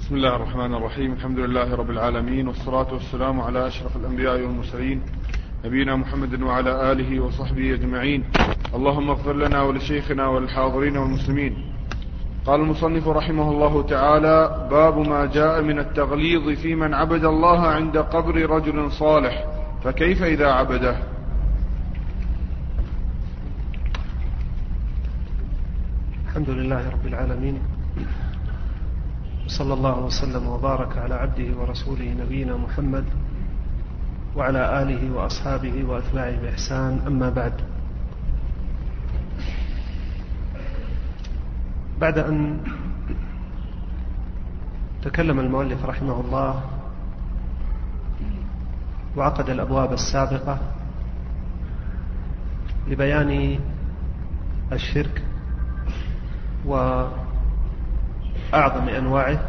بسم الله الرحمن الرحيم. الحمد لله رب العالمين، والصلاة والسلام على أشرف الأنبياء والمرسلين نبينا محمد وعلى آله وصحبه أجمعين. اللهم اغفر لنا ولشيخنا وللحاضرين والمسلمين. قال المصنف رحمه الله تعالى: باب ما جاء من التغليظ في من عبد الله عند قبر رجل صالح، فكيف إذا عبده؟ الحمد لله رب العالمين، صلى الله وسلم وبارك على عبده ورسوله نبينا محمد وعلى آله وأصحابه وأتباعه بإحسان. أما بعد أن تكلم المؤلف رحمه الله وعقد الأبواب السابقة لبيان الشرك وأعظم أنواعه،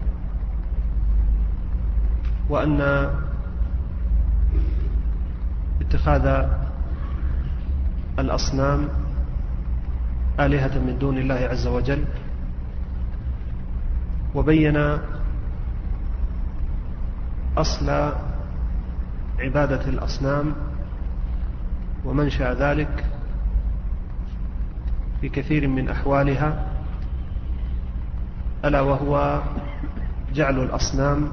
وأن اتخاذ الأصنام آلهة من دون الله عز وجل، وبين أصل عبادة الأصنام ومنشأ ذلك في كثير من أحوالها، ألا وهو جعل الأصنام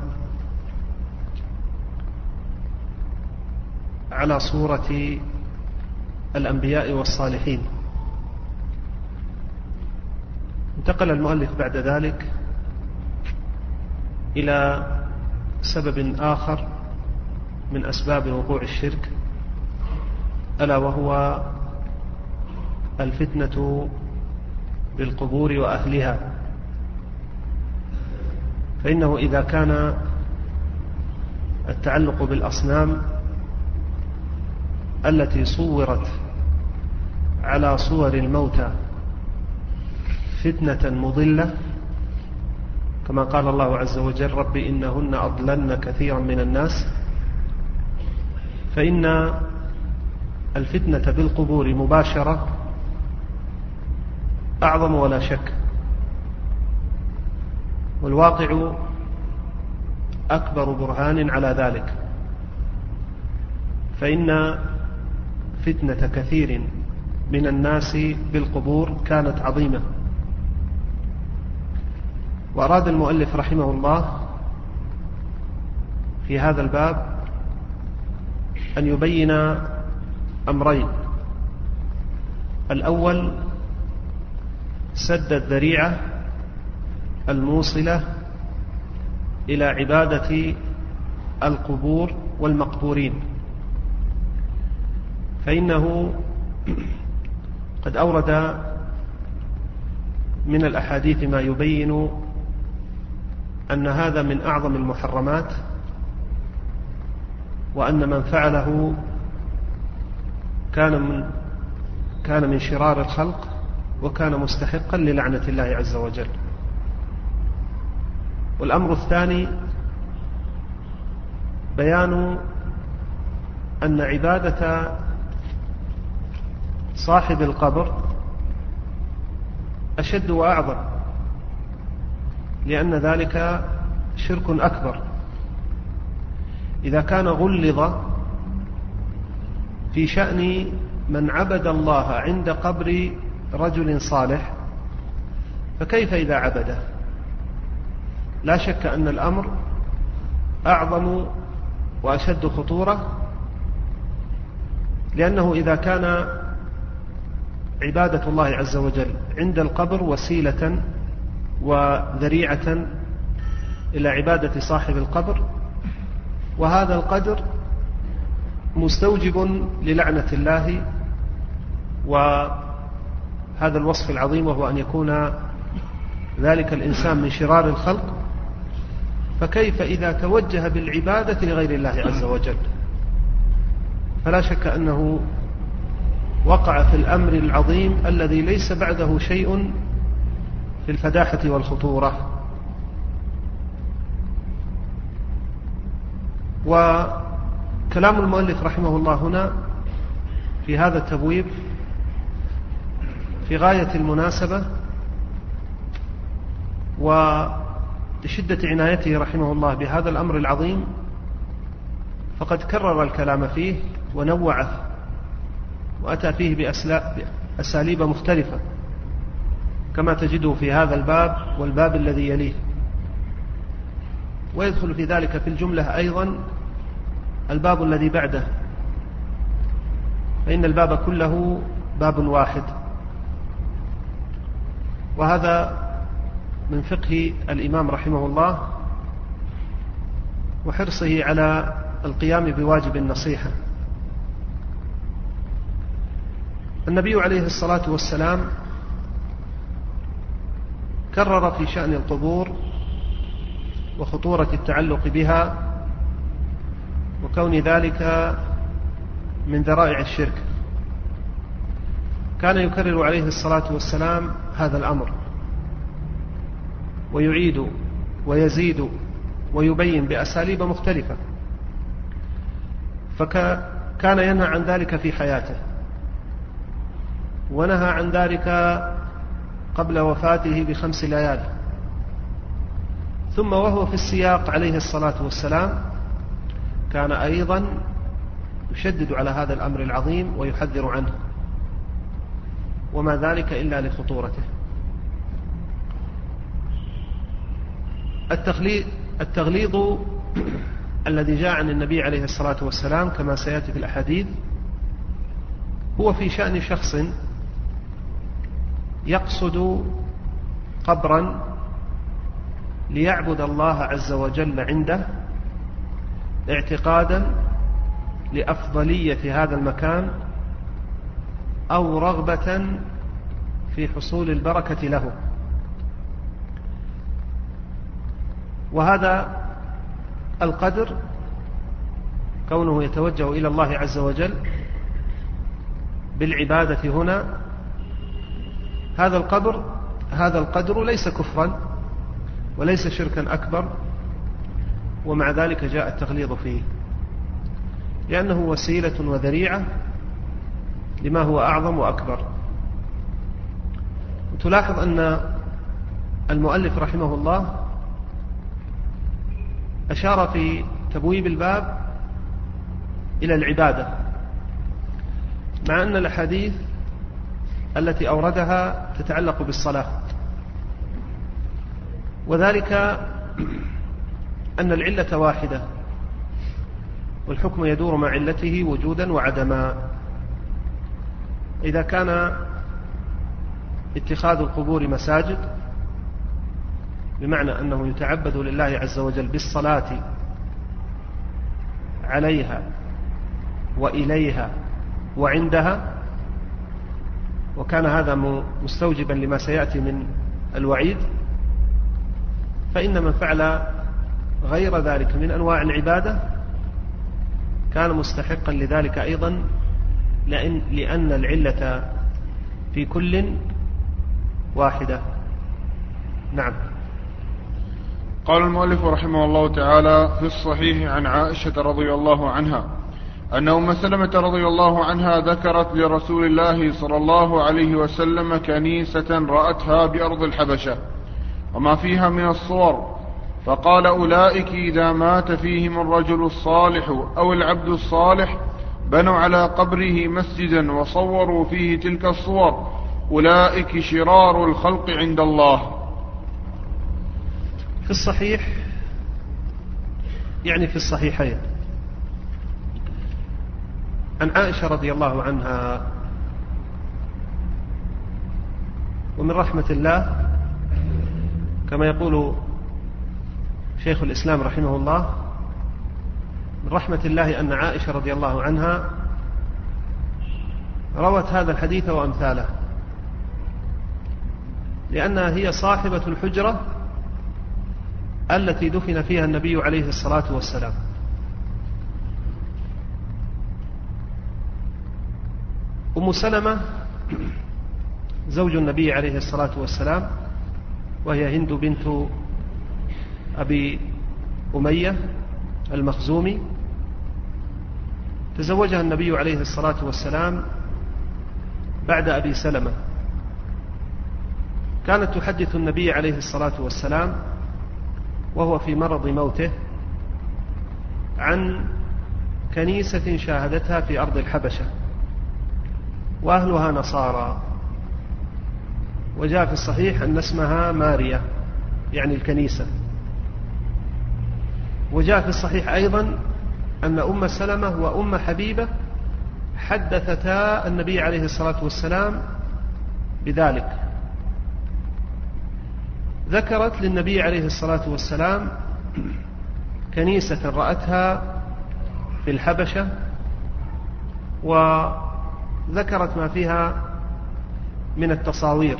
على صورة الأنبياء والصالحين. انتقل المؤلف بعد ذلك إلى سبب آخر من أسباب وقوع الشرك، ألا وهو الفتنة بالقبور وأهلها. فإنه إذا كان التعلق بالأصنام التي صورت على صور الموتى فتنة مضلة، كما قال الله عز وجل: رب إنهن أضللن كثيرا من الناس، فإن الفتنة بالقبور مباشرة أعظم ولا شك، والواقع أكبر برهان على ذلك. فإن فتنة كثير من الناس بالقبور كانت عظيمة. وأراد المؤلف رحمه الله في هذا الباب أن يبين أمرين: الأول سد الذريعة الموصلة إلى عبادة القبور والمقبورين، فإنه قد أورد من الأحاديث ما يبين أن هذا من أعظم المحرمات، وأن من فعله كان من شرار الخلق، وكان مستحقا للعنة الله عز وجل. والأمر الثاني بيان أن عبادة صاحب القبر أشد وأعظم، لأن ذلك شرك أكبر. إذا كان غلظ في شأن من عبد الله عند قبر رجل صالح، فكيف إذا عبده؟ لا شك أن الأمر أعظم وأشد خطورة، لأنه إذا كان عبادة الله عز وجل عند القبر وسيلة وذريعة إلى عبادة صاحب القبر، وهذا القدر مستوجب للعنة الله، وهذا الوصف العظيم وهو أن يكون ذلك الإنسان من شرار الخلق، فكيف إذا توجه بالعبادة لغير الله عز وجل؟ فلا شك أنه وقع في الأمر العظيم الذي ليس بعده شيء في الفداحة والخطورة. وكلام المؤلف رحمه الله هنا في هذا التبويب في غاية المناسبة، لشدة عنايته رحمه الله بهذا الأمر العظيم فقد كرر الكلام فيه ونوعه وأتى فيه بأساليب مختلفة كما تجده في هذا الباب والباب الذي يليه. ويدخل في ذلك في الجملة أيضا الباب الذي بعده، فإن الباب كله باب واحد، وهذا من فقه الإمام رحمه الله وحرصه على القيام بواجب النصيحة. النبي عليه الصلاة والسلام كرر في شأن القبور وخطورة التعلق بها وكون ذلك من ذرائع الشرك. كان يكرر عليه الصلاة والسلام هذا الأمر ويعيد ويزيد ويبين بأساليب مختلفة، فكان ينهى عن ذلك في حياته، ونهى عن ذلك قبل وفاته ب5 ليال، ثم وهو في السياق عليه الصلاة والسلام كان أيضا يشدد على هذا الأمر العظيم ويحذر عنه، وما ذلك إلا لخطورته. التغليظ الذي جاء عن النبي عليه الصلاة والسلام كما سيأتي في الأحاديث هو في شأن شخص يقصد قبرا ليعبد الله عز وجل عنده اعتقادا لأفضلية هذا المكان أو رغبة في حصول البركة له. وهذا القدر كونه يتوجه إلى الله عز وجل بالعبادة هنا، هذا القدر ليس كفرا وليس شركا أكبر، ومع ذلك جاء التغليظ فيه لأنه وسيلة وذريعة لما هو أعظم وأكبر. وتلاحظ أن المؤلف رحمه الله أشار في تبويب الباب إلى العبادة، مع أن الأحاديث التي أوردها تتعلق بالصلاة، وذلك أن العلة واحدة والحكم يدور مع علته وجودا وعدما. إذا كان اتخاذ القبور مساجد بمعنى أنه يتعبد لله عز وجل بالصلاة عليها وإليها وعندها، وكان هذا مستوجبا لما سيأتي من الوعيد، فإن من فعل غير ذلك من أنواع العبادة كان مستحقا لذلك أيضا، لأن العلة في كل واحدة. نعم. قال المؤلف رحمه الله تعالى: في الصحيح عن عائشة رضي الله عنها أن أم سلمة رضي الله عنها ذكرت لرسول الله صلى الله عليه وسلم كنيسة رأتها بأرض الحبشة وما فيها من الصور، فقال: أولئك إذا مات فيهم الرجل الصالح أو العبد الصالح بنوا على قبره مسجدا وصوروا فيه تلك الصور، أولئك شرار الخلق عند الله. في الصحيح يعني في الصحيحين عن عائشة رضي الله عنها: ومن رحمة الله كما يقول شيخ الإسلام رحمه الله، من رحمة الله أن عائشة رضي الله عنها روت هذا الحديث وأمثاله، لأنها هي صاحبة الحجرة التي دفن فيها النبي عليه الصلاة والسلام. أم سلمة زوج النبي عليه الصلاة والسلام، وهي هند بنت أبي أمية المخزومي، تزوجها النبي عليه الصلاة والسلام بعد أبي سلمة. كانت تحدث النبي عليه الصلاة والسلام وهو في مرض موته عن كنيسة شاهدتها في أرض الحبشة وأهلها نصارى، وجاء في الصحيح أن اسمها ماريا يعني الكنيسة، وجاء في الصحيح أيضا أن أم سلمة وأم حبيبة حدثتا النبي عليه الصلاة والسلام بذلك. ذكرت للنبي عليه الصلاة والسلام كنيسة رأتها في الحبشة، وذكرت ما فيها من التصاوير،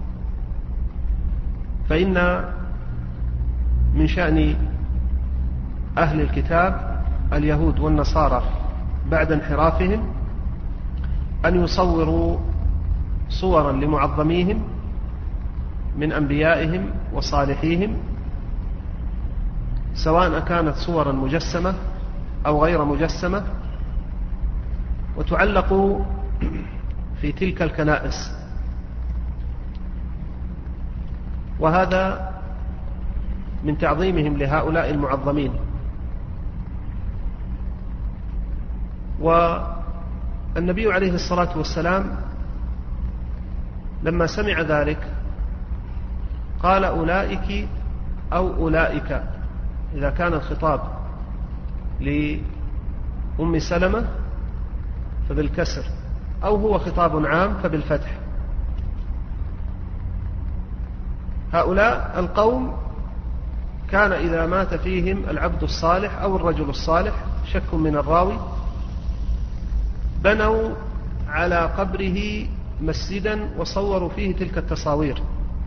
فإن من شأن أهل الكتاب اليهود والنصارى بعد انحرافهم أن يصوروا صورا لمعظميهم من أنبيائهم وصالحيهم، سواء كانت صورا مجسمة أو غير مجسمة، وتعلق في تلك الكنائس. وهذا من تعظيمهم لهؤلاء المعظمين. والنبي عليه الصلاة والسلام لما سمع ذلك قال أولئك أو أولئك، إذا كان الخطاب لأم سلمة فبالكسر، أو هو خطاب عام فبالفتح. هؤلاء القوم كان إذا مات فيهم العبد الصالح أو الرجل الصالح، شك من الراوي، بنوا على قبره مسجدا وصوروا فيه تلك التصاوير.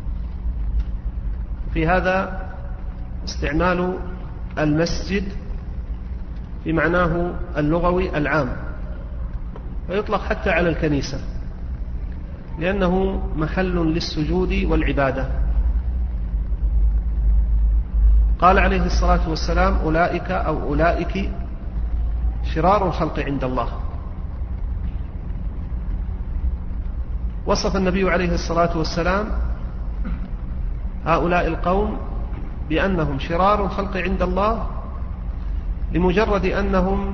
في هذا استعمال المسجد في معناه اللغوي العام، ويطلق حتى على الكنيسة لأنه محل للسجود والعبادة. قال عليه الصلاة والسلام أولئك أو أولئك شرار الخلق عند الله. وصف النبي عليه الصلاة والسلام هؤلاء القوم بأنهم شرار الخلق عند الله لمجرد أنهم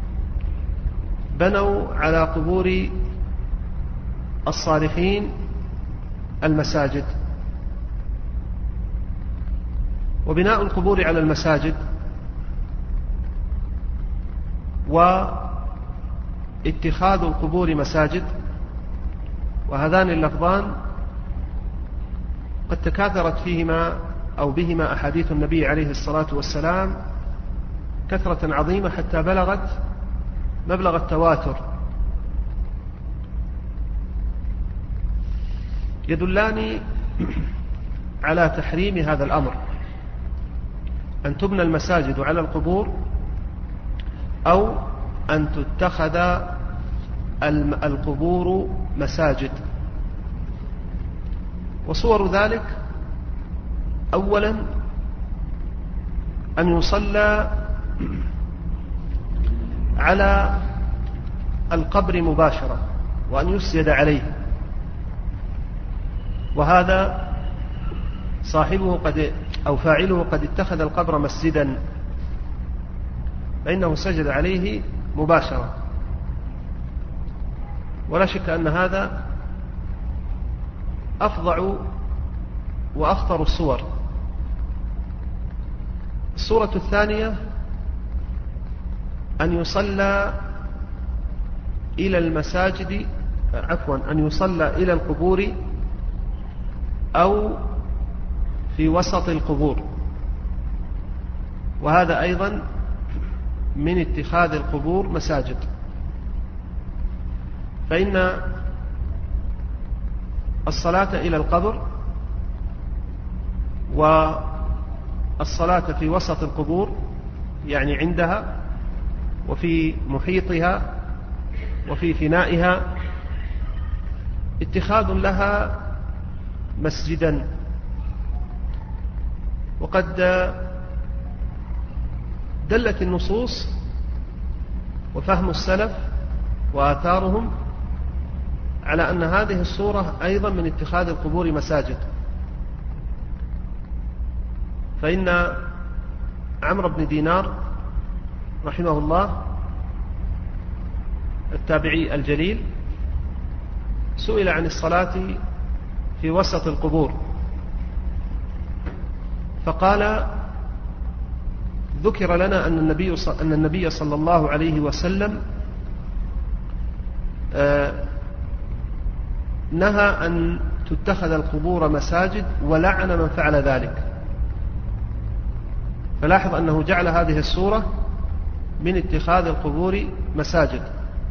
بنوا على قبور الصالحين المساجد. وبناء القبور على المساجد واتخاذ القبور مساجد، وهذان اللفظان قد تكاثرت فيهما أو بهما أحاديث النبي عليه الصلاة والسلام كثرة عظيمة حتى بلغت مبلغ التواتر، يدلان على تحريم هذا الأمر، أن تبنى المساجد على القبور أو أن تتخذ القبور مساجد. وصور ذلك أولا أن يصلى على القبر مباشرة وأن يسجد عليه، وهذا صاحبه أو فاعله قد اتخذ القبر مسجدا، فإنه سجد عليه مباشرة، ولا شك أن هذا أفظع وأخطر الصور. الصورة الثانية أن يصلى إلى المساجد، أن يصلى إلى القبور أو في وسط القبور، وهذا أيضا من اتخاذ القبور مساجد. فإن الصلاة إلى القبر والصلاة في وسط القبور يعني عندها وفي محيطها وفي فنائها اتخاذ لها مسجدا. وقد دلت النصوص وفهم السلف وآثارهم على أن هذه الصورة أيضا من اتخاذ القبور مساجد. فإن عمرو بن دينار رحمه الله التابعي الجليل سئل عن الصلاة في وسط القبور، فقال: ذكر لنا أن النبي صلى الله عليه وسلم نهى أن تتخذ القبور مساجد ولعن من فعل ذلك. فلاحظ أنه جعل هذه الصورة من اتخاذ القبور مساجد،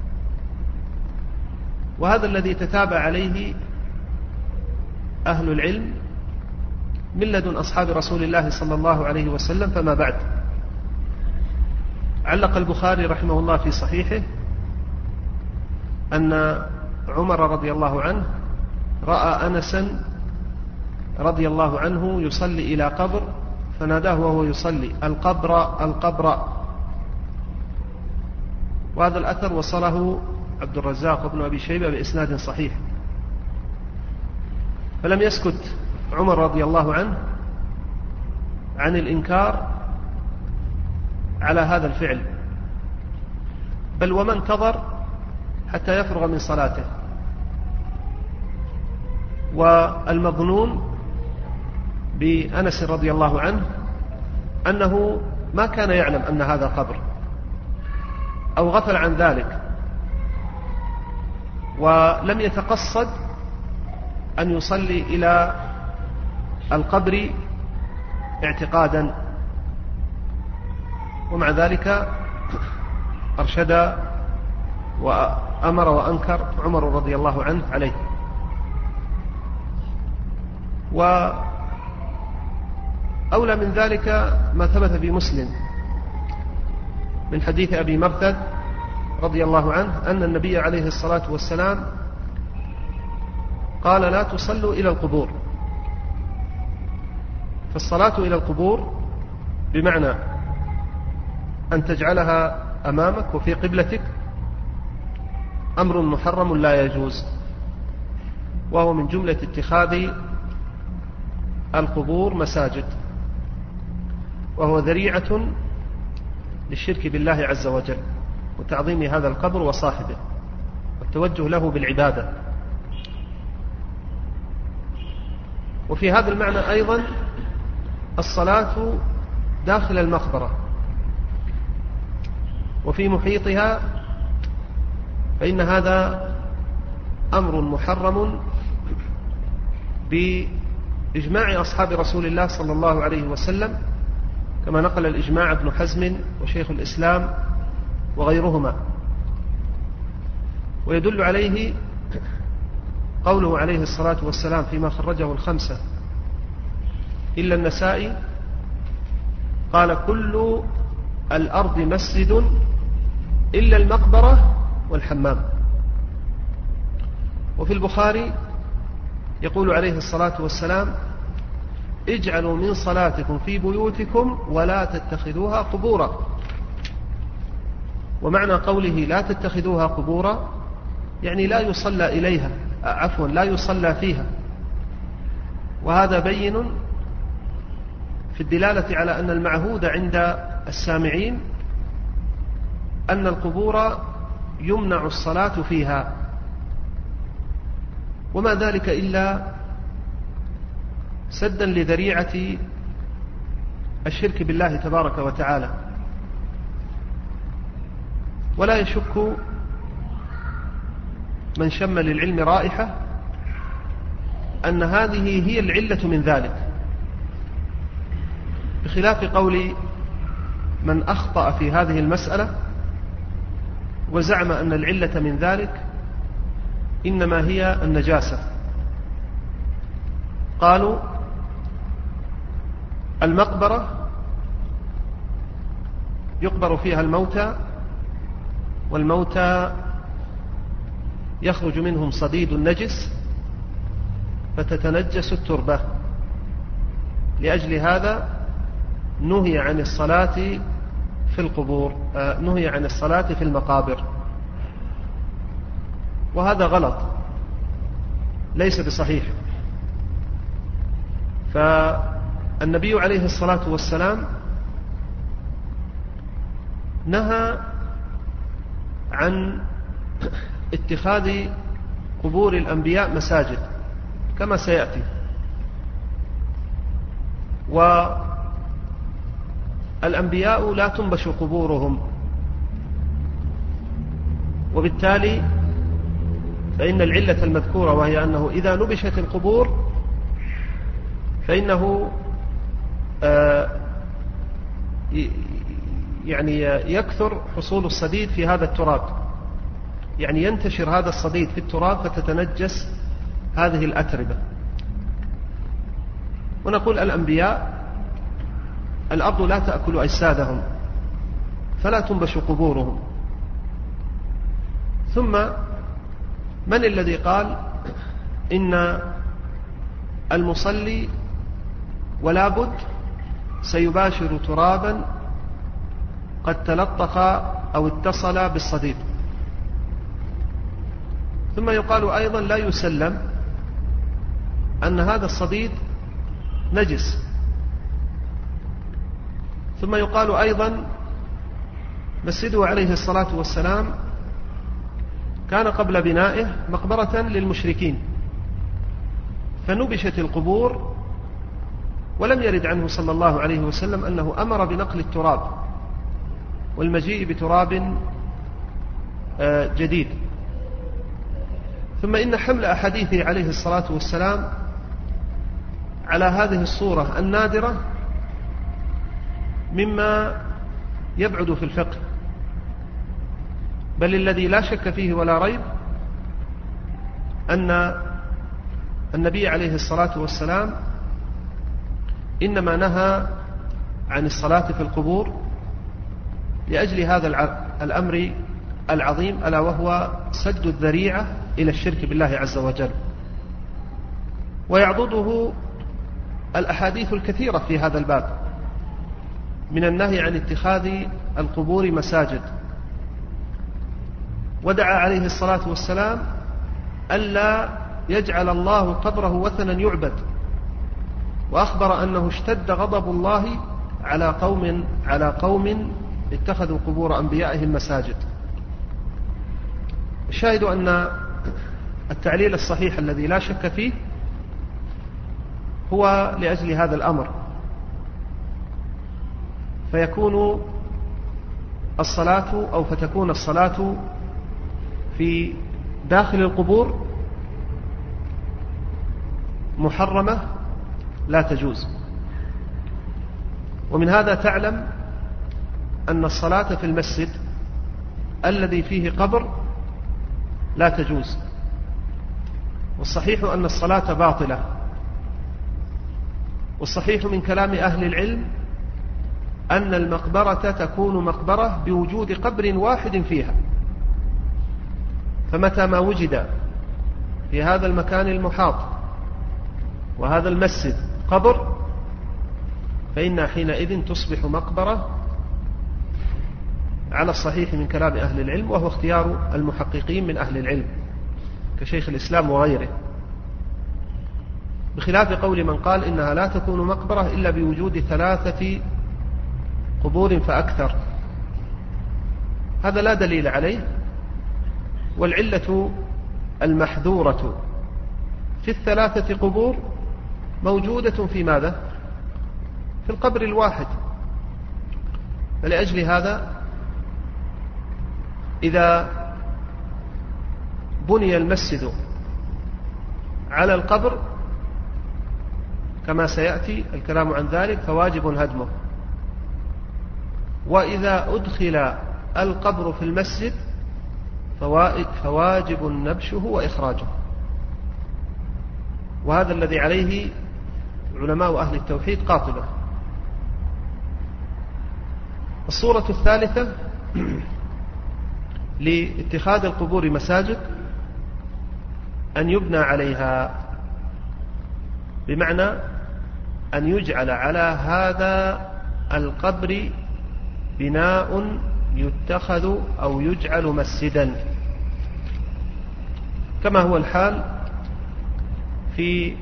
وهذا الذي تتابع عليه أهل العلم من لدن أصحاب رسول الله صلى الله عليه وسلم فما بعد. علق البخاري رحمه الله في صحيحه أن عمر رضي الله عنه رأى أنسا رضي الله عنه يصلي إلى قبر فناداه وهو يصلي: القبر القبر. وهذا الأثر وصله عبد الرزاق وابن أبي شيبة بإسناد صحيح. فلم يسكت عمر رضي الله عنه عن الإنكار على هذا الفعل، بل وما انتظر حتى يفرغ من صلاته. والمظنون بأنس رضي الله عنه أنه ما كان يعلم أن هذا قبر أو غفل عن ذلك، ولم يتقصد أن يصلي إلى القبر اعتقادا، ومع ذلك أرشد وأمر وأنكر عمر رضي الله عنه عليه. وأولى من ذلك ما ثبت في مسلم من حديث أبي مرثد رضي الله عنه أن النبي عليه الصلاة والسلام قال: لا تصلوا إلى القبور. فالصلاة إلى القبور بمعنى أن تجعلها أمامك وفي قبلتك أمر محرم لا يجوز، وهو من جملة اتخاذ القبور مساجد، وهو ذريعة للشرك بالله عز وجل وتعظيم هذا القبر وصاحبه والتوجه له بالعبادة. وفي هذا المعنى أيضا الصلاة داخل المقبرة وفي محيطها، فإن هذا أمر محرم بإجماع أصحاب رسول الله صلى الله عليه وسلم، كما نقل الإجماع ابن حزم وشيخ الإسلام وغيرهما. ويدل عليه قوله عليه الصلاة والسلام فيما خرجه الخمسة إلا النسائي، قال: كل الأرض مسجد إلا المقبرة والحمام. وفي البخاري يقول عليه الصلاة والسلام: اجعلوا من صلاتكم في بيوتكم ولا تتخذوها قبورا. ومعنى قوله لا تتخذوها قبورا يعني لا يصلى إليها، لا يصلى فيها. وهذا بين في الدلالة على أن المعهود عند السامعين أن القبور يمنع الصلاة فيها، وما ذلك إلا سدا لذريعة الشرك بالله تبارك وتعالى. ولا يشك من شم للعلم رائحة أن هذه هي العلة من ذلك، بخلاف قول من أخطأ في هذه المسألة وزعم أن العلة من ذلك إنما هي النجاسة. قالوا: المقبرة يقبر فيها الموتى، والموتى يخرج منهم صديد النجس فتتنجس التربة، لأجل هذا نهي عن الصلاة في القبور، نهي عن الصلاة في المقابر. وهذا غلط ليس بصحيح. فالنبي عليه الصلاة والسلام نهى عن اتخاذ قبور الأنبياء مساجد كما سيأتي، والأنبياء لا تنبش قبورهم، وبالتالي فإن العلة المذكورة وهي أنه إذا نبشت القبور فإنه يعني يكثر حصول الصديد في هذا التراب، يعني ينتشر هذا الصديد في التراب فتتنجس هذه الأتربة. ونقول الأنبياء الأرض لا تأكل أجسادهم فلا تنبش قبورهم. ثم من الذي قال إن المصلي ولا بد سيباشر ترابا قد تلطخ أو اتصل بالصديد؟ ثم يقال أيضا لا يسلم أن هذا الصديد نجس. ثم يقال أيضا مسجده عليه الصلاة والسلام كان قبل بنائه مقبرة للمشركين، فنبشت القبور ولم يرد عنه صلى الله عليه وسلم أنه أمر بنقل التراب والمجيء بتراب جديد. ثم إن حمل أحاديثه عليه الصلاة والسلام على هذه الصورة النادرة مما يبعد في الفقه، بل الذي لا شك فيه ولا ريب أن النبي عليه الصلاة والسلام إنما نهى عن الصلاة في القبور لأجل هذا الأمر العظيم، ألا وهو سد الذريعة إلى الشرك بالله عز وجل. ويعضده الأحاديث الكثيرة في هذا الباب من النهي عن اتخاذ القبور مساجد. ودعا عليه الصلاة والسلام ألا يجعل الله قبره وثنا يعبد، وأخبر أنه اشتد غضب الله على قوم اتخذوا قبور أنبيائهم مساجد. الشاهد أن التعليل الصحيح الذي لا شك فيه هو لأجل هذا الأمر، فتكون الصلاة في داخل القبور محرمة لا تجوز. ومن هذا تعلم أن الصلاة في المسجد الذي فيه قبر لا تجوز، والصحيح أن الصلاة باطلة. والصحيح من كلام أهل العلم أن المقبرة تكون مقبرة بوجود قبر واحد فيها، فمتى ما وجد في هذا المكان المحاط وهذا المسجد قبر فإنها حينئذ تصبح مقبرة على الصحيح من كلام أهل العلم، وهو اختيار المحققين من أهل العلم كشيخ الإسلام وغيره، بخلاف قول من قال إنها لا تكون مقبرة إلا بوجود 3 قبور فأكثر. هذا لا دليل عليه، والعلة المحذورة في 3 قبور موجودة في ماذا؟ في القبر الواحد. فلأجل هذا إذا بني المسجد على القبر كما سيأتي الكلام عن ذلك فواجب هدمه، وإذا أدخل القبر في المسجد فواجب نبشه وإخراجه. وهذا الذي عليه علماء أهل التوحيد قاطبة. الصورة الثالثة لاتخاذ القبور مساجد أن يبنى عليها، بمعنى أن يجعل على هذا القبر بناء يتخذ أو يجعل مسجدا، كما هو الحال في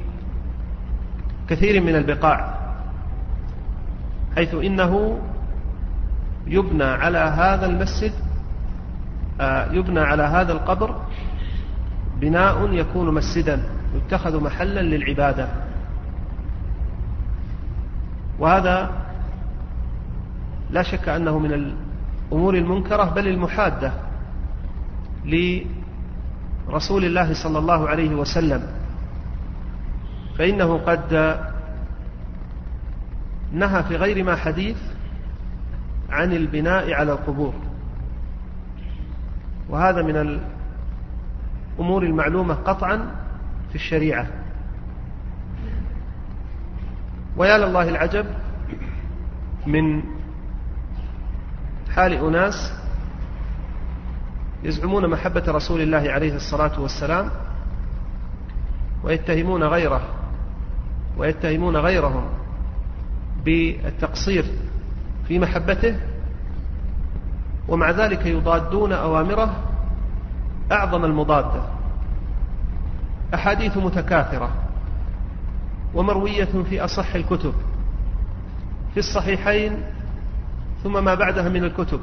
كثير من البقاع، حيث إنه يبنى على هذا المسجد يبنى على هذا القبر بناء يكون مسجدا يتخذ محلا للعبادة. وهذا لا شك أنه من الأمور المنكرة بل المحادة لرسول الله صلى الله عليه وسلم، فإنه قد نهى في غير ما حديث عن البناء على القبور، وهذا من الأمور المعلومة قطعا في الشريعة. ويا لله العجب من حال أناس يزعمون محبة رسول الله عليه الصلاة والسلام ويتهمون غيره ويتهمون غيرهم بالتقصير في محبته، ومع ذلك يضادون أوامره أعظم المضادة. أحاديث متكاثرة ومروية في أصح الكتب في الصحيحين ثم ما بعدها من الكتب،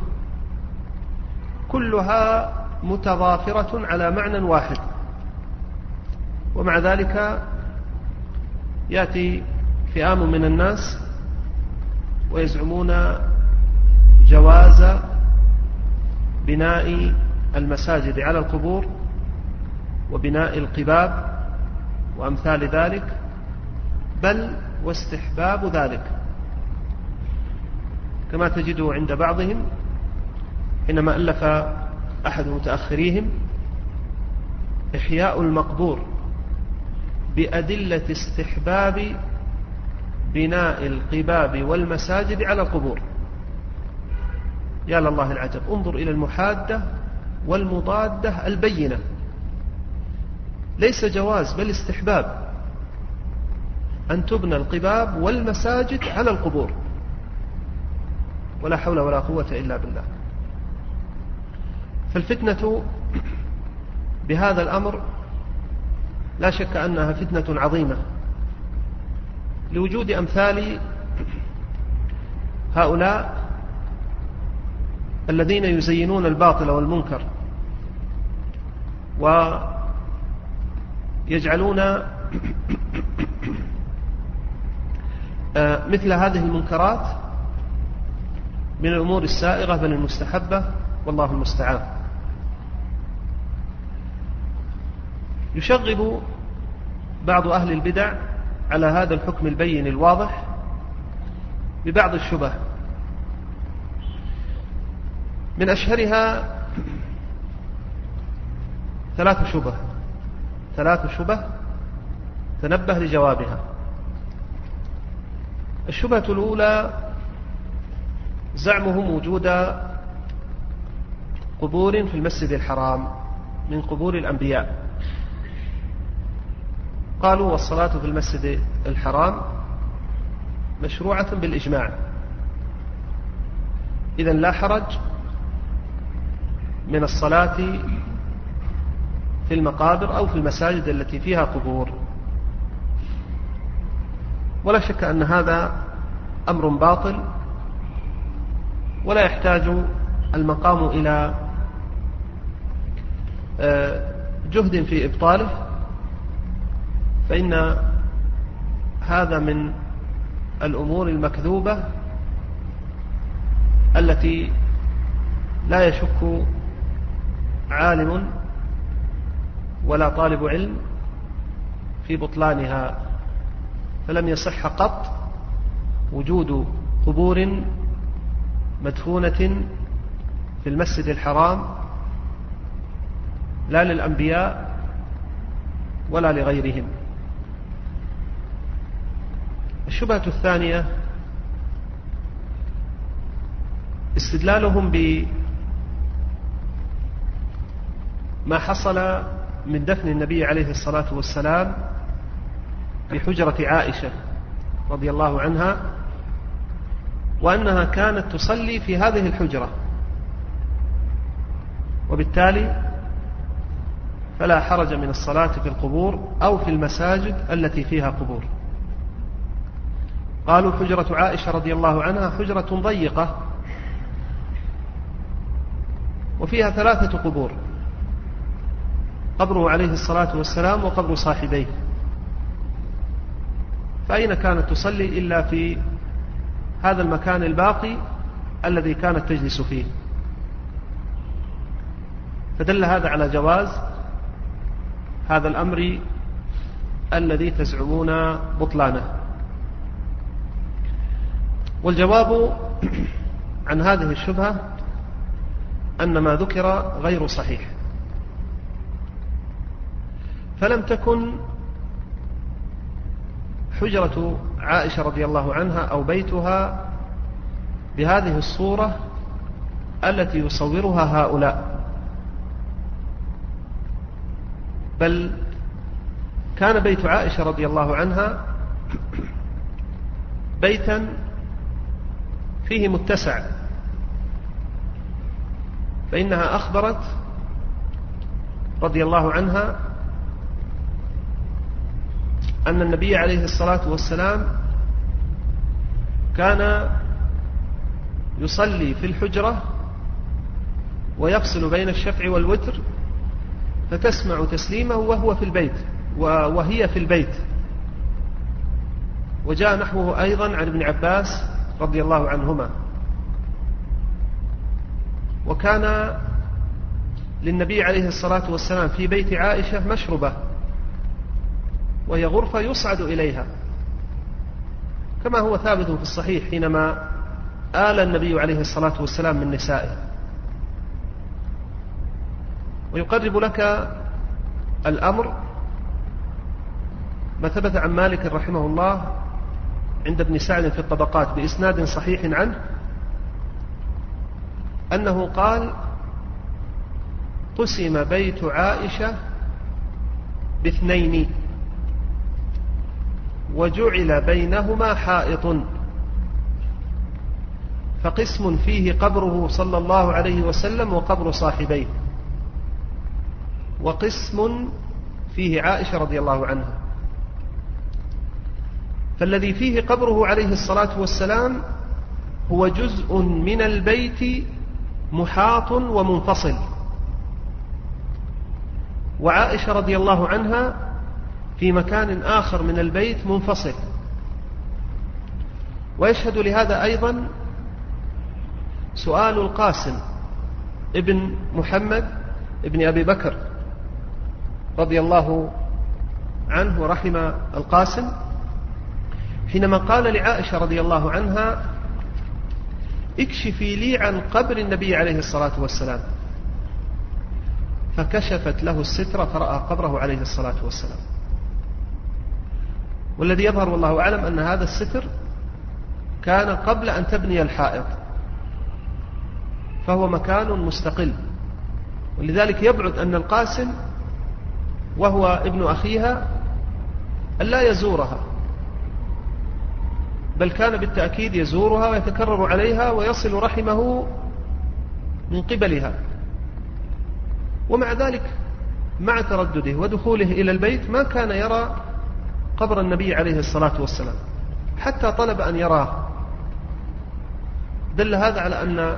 كلها متضافرة على معنى واحد، ومع ذلك يأتي فئام من الناس ويزعمون جواز بناء المساجد على القبور وبناء القباب وأمثال ذلك، بل واستحباب ذلك، كما تجده عند بعضهم حينما ألف أحد متأخريهم إحياء المقبور بأدلة استحباب بناء القباب والمساجد على القبور. يا لله العجب، انظر إلى المحادة والمضادة البينة، ليس جواز بل استحباب أن تبنى القباب والمساجد على القبور، ولا حول ولا قوة إلا بالله. فالفتنة بهذا الأمر لا شك أنها فتنة عظيمة لوجود أمثال هؤلاء الذين يزينون الباطل والمنكر ويجعلون مثل هذه المنكرات من الأمور السائغة بل المستحبة، والله المستعان. يشغب بعض أهل البدع على هذا الحكم البين الواضح ببعض الشبه، من أشهرها ثلاث شبه تنبه لجوابها. الشبهة الأولى زعمهم وجود قبور في المسجد الحرام من قبور الأنبياء. قالوا والصلاة في المسجد الحرام مشروعة بالإجماع، إذن لا حرج من الصلاة في المقابر أو في المساجد التي فيها قبور. ولا شك أن هذا أمر باطل ولا يحتاج المقام إلى جهد في إبطاله، فإن هذا من الأمور المكذوبة التي لا يشك عالم ولا طالب علم في بطلانها. فلم يصح قط وجود قبور مدفونة في المسجد الحرام لا للأنبياء ولا لغيرهم. الشبهة الثانية استدلالهم بما حصل من دفن النبي عليه الصلاة والسلام في حجرة عائشة رضي الله عنها، وأنها كانت تصلي في هذه الحجرة، وبالتالي فلا حرج من الصلاة في القبور أو في المساجد التي فيها قبور. قالوا حجرة عائشة رضي الله عنها حجرة ضيقة وفيها 3 قبور: قبره عليه الصلاة والسلام وقبر صاحبيه. فأين كانت تصلي إلا في هذا المكان الباقي الذي كانت تجلس فيه؟ فدل هذا على جواز هذا الأمر الذي تزعمون بطلانه. والجواب عن هذه الشبهة أن ما ذكر غير صحيح، فلم تكن حجرة عائشة رضي الله عنها أو بيتها بهذه الصورة التي يصورها هؤلاء، بل كان بيت عائشة رضي الله عنها بيتا فيه متسع، فإنها أخبرت رضي الله عنها أن النبي عليه الصلاة والسلام كان يصلي في الحجرة ويفصل بين الشفع والوتر، فتسمع تسليمه وهو في البيت وهي في البيت. وجاء نحوه أيضا عن ابن عباس رضي الله عنهما. وكان للنبي عليه الصلاة والسلام في بيت عائشة مشربة، وهي غرفة يصعد إليها، كما هو ثابت في الصحيح حينما آل النبي عليه الصلاة والسلام من نسائه. ويقرب لك الأمر ما ثبت عن مالك رحمه الله عند ابن سعد في الطبقات بإسناد صحيح عنه أنه قال: قسم بيت عائشة ب2 وجعل بينهما حائط، فقسم فيه قبره صلى الله عليه وسلم وقبر صاحبيه، وقسم فيه عائشة رضي الله عنها. فالذي فيه قبره عليه الصلاة والسلام هو جزء من البيت محاط ومنفصل، وعائشة رضي الله عنها في مكان آخر من البيت منفصل. ويشهد لهذا أيضا سؤال القاسم ابن محمد ابن أبي بكر رضي الله عنه ورحم القاسم، حينما قال لعائشة رضي الله عنها: اكشفي لي عن قبر النبي عليه الصلاة والسلام، فكشفت له الستر فرأى قبره عليه الصلاة والسلام. والذي يظهر والله أعلم أن هذا الستر كان قبل أن تبني الحائط، فهو مكان مستقل، ولذلك يبعد أن القاسم وهو ابن أخيها ألا يزورها، بل كان بالتأكيد يزورها ويتكرر عليها ويصل رحمه من قبلها. ومع ذلك مع تردده ودخوله إلى البيت ما كان يرى قبر النبي عليه الصلاة والسلام حتى طلب أن يراه. دل هذا على أن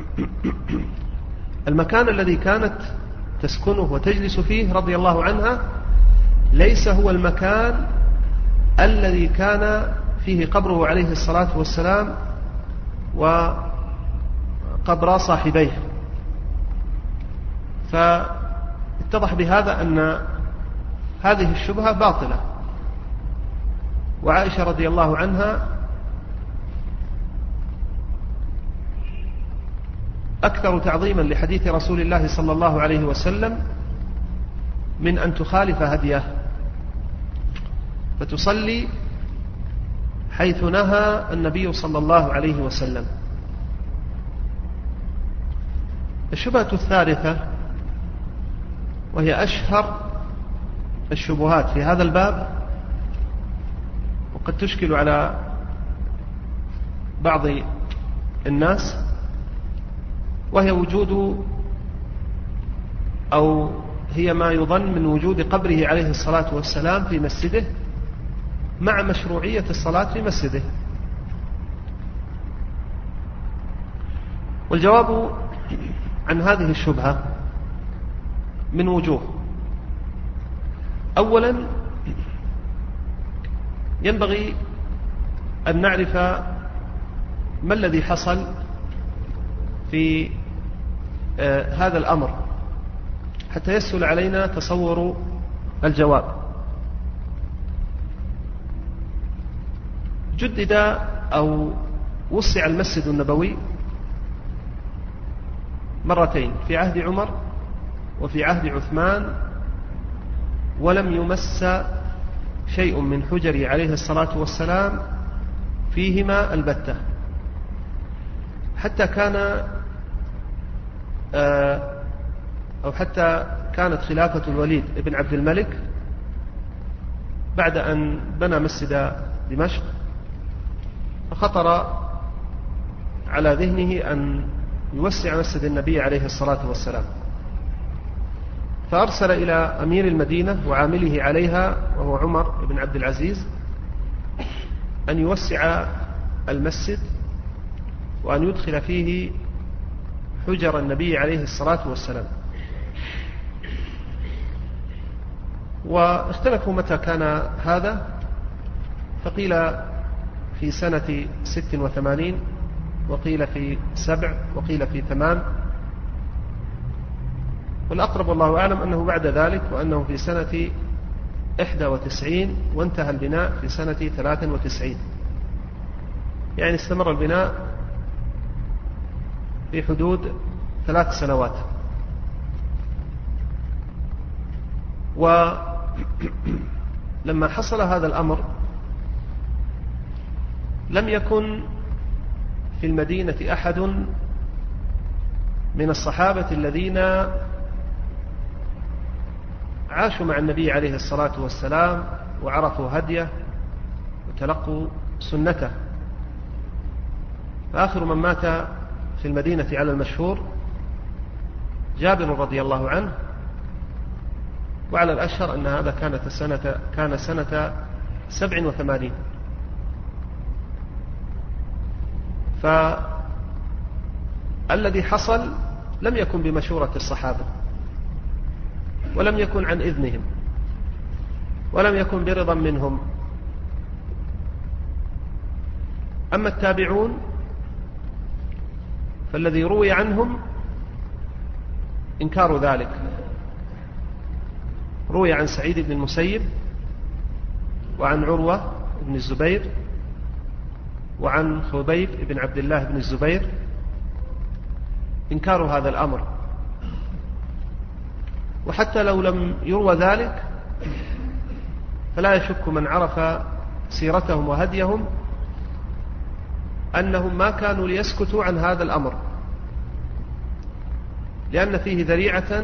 المكان الذي كانت تسكنه وتجلس فيه رضي الله عنها ليس هو المكان الذي كان فيه قبره عليه الصلاة والسلام وقبر صاحبيه. فاتضح بهذا أن هذه الشبهة باطلة. وعائشة رضي الله عنها أكثر تعظيما لحديث رسول الله صلى الله عليه وسلم من أن تخالف هديه فتصلي حيث نهى النبي صلى الله عليه وسلم. الشبهة الثالثة وهي أشهر الشبهات في هذا الباب وقد تشكل على بعض الناس، وهي وجود أو هي ما يظن من وجود قبره عليه الصلاة والسلام في مسجده مع مشروعية الصلاة في مسجده. عن هذه الشبهة من وجوه. أولا ينبغي أن نعرف ما الذي حصل في هذا الأمر حتى يسهل علينا تصور الجواب. جدد أو وسع المسجد النبوي مرتين، في عهد عمر وفي عهد عثمان، ولم يمس شيء من حجر عليه الصلاة والسلام فيهما البتة، حتى كان أو حتى كانت خلافة الوليد بن عبد الملك بعد أن بنى مسجد دمشق، فخطر على ذهنه أن يوسع مسجد النبي عليه الصلاة والسلام، فأرسل إلى أمير المدينة وعامله عليها وهو عمر بن عبد العزيز أن يوسع المسجد وأن يدخل فيه حجر النبي عليه الصلاة والسلام. واختلفوا متى كان هذا، فقيل في سنة 86، وقيل في 7، وقيل في 8، والأقرب والله أعلم أنه بعد ذلك، وأنه في سنة 91، وانتهى البناء في سنة 93، يعني استمر البناء في حدود 3 سنوات. ولما حصل هذا الأمر لم يكن في المدينة أحد من الصحابة الذين عاشوا مع النبي عليه الصلاة والسلام وعرفوا هديه وتلقوا سنته. فآخر من مات في المدينة على المشهور جابر رضي الله عنه، وعلى الأشهر أن هذا كان سنة 87. فالذي حصل لم يكن بمشورة الصحابة، ولم يكن عن إذنهم، ولم يكن برضا منهم. أما التابعون فالذي روي عنهم إنكار ذلك. روي عن سعيد بن المسيب، وعن عروة بن الزبير، وعن خبيب بن عبد الله بن الزبير إنكار هذا الأمر. وحتى لو لم يروى ذلك فلا يشك من عرف سيرتهم وهديهم أنهم ما كانوا ليسكتوا عن هذا الأمر، لأن فيه ذريعة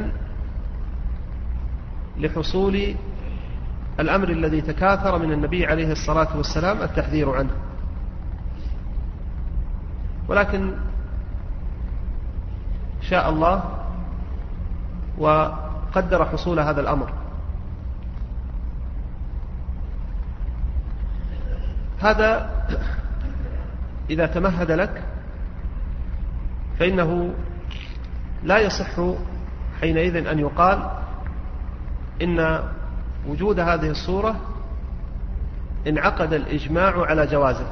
لحصول الأمر الذي تكاثر من النبي عليه الصلاة والسلام التحذير عنه. ولكن شاء الله وقدر حصول هذا الأمر. هذا إذا تمهد لك فإنه لا يصح حينئذ أن يقال إن وجود هذه الصورة انعقد الإجماع على جوازه.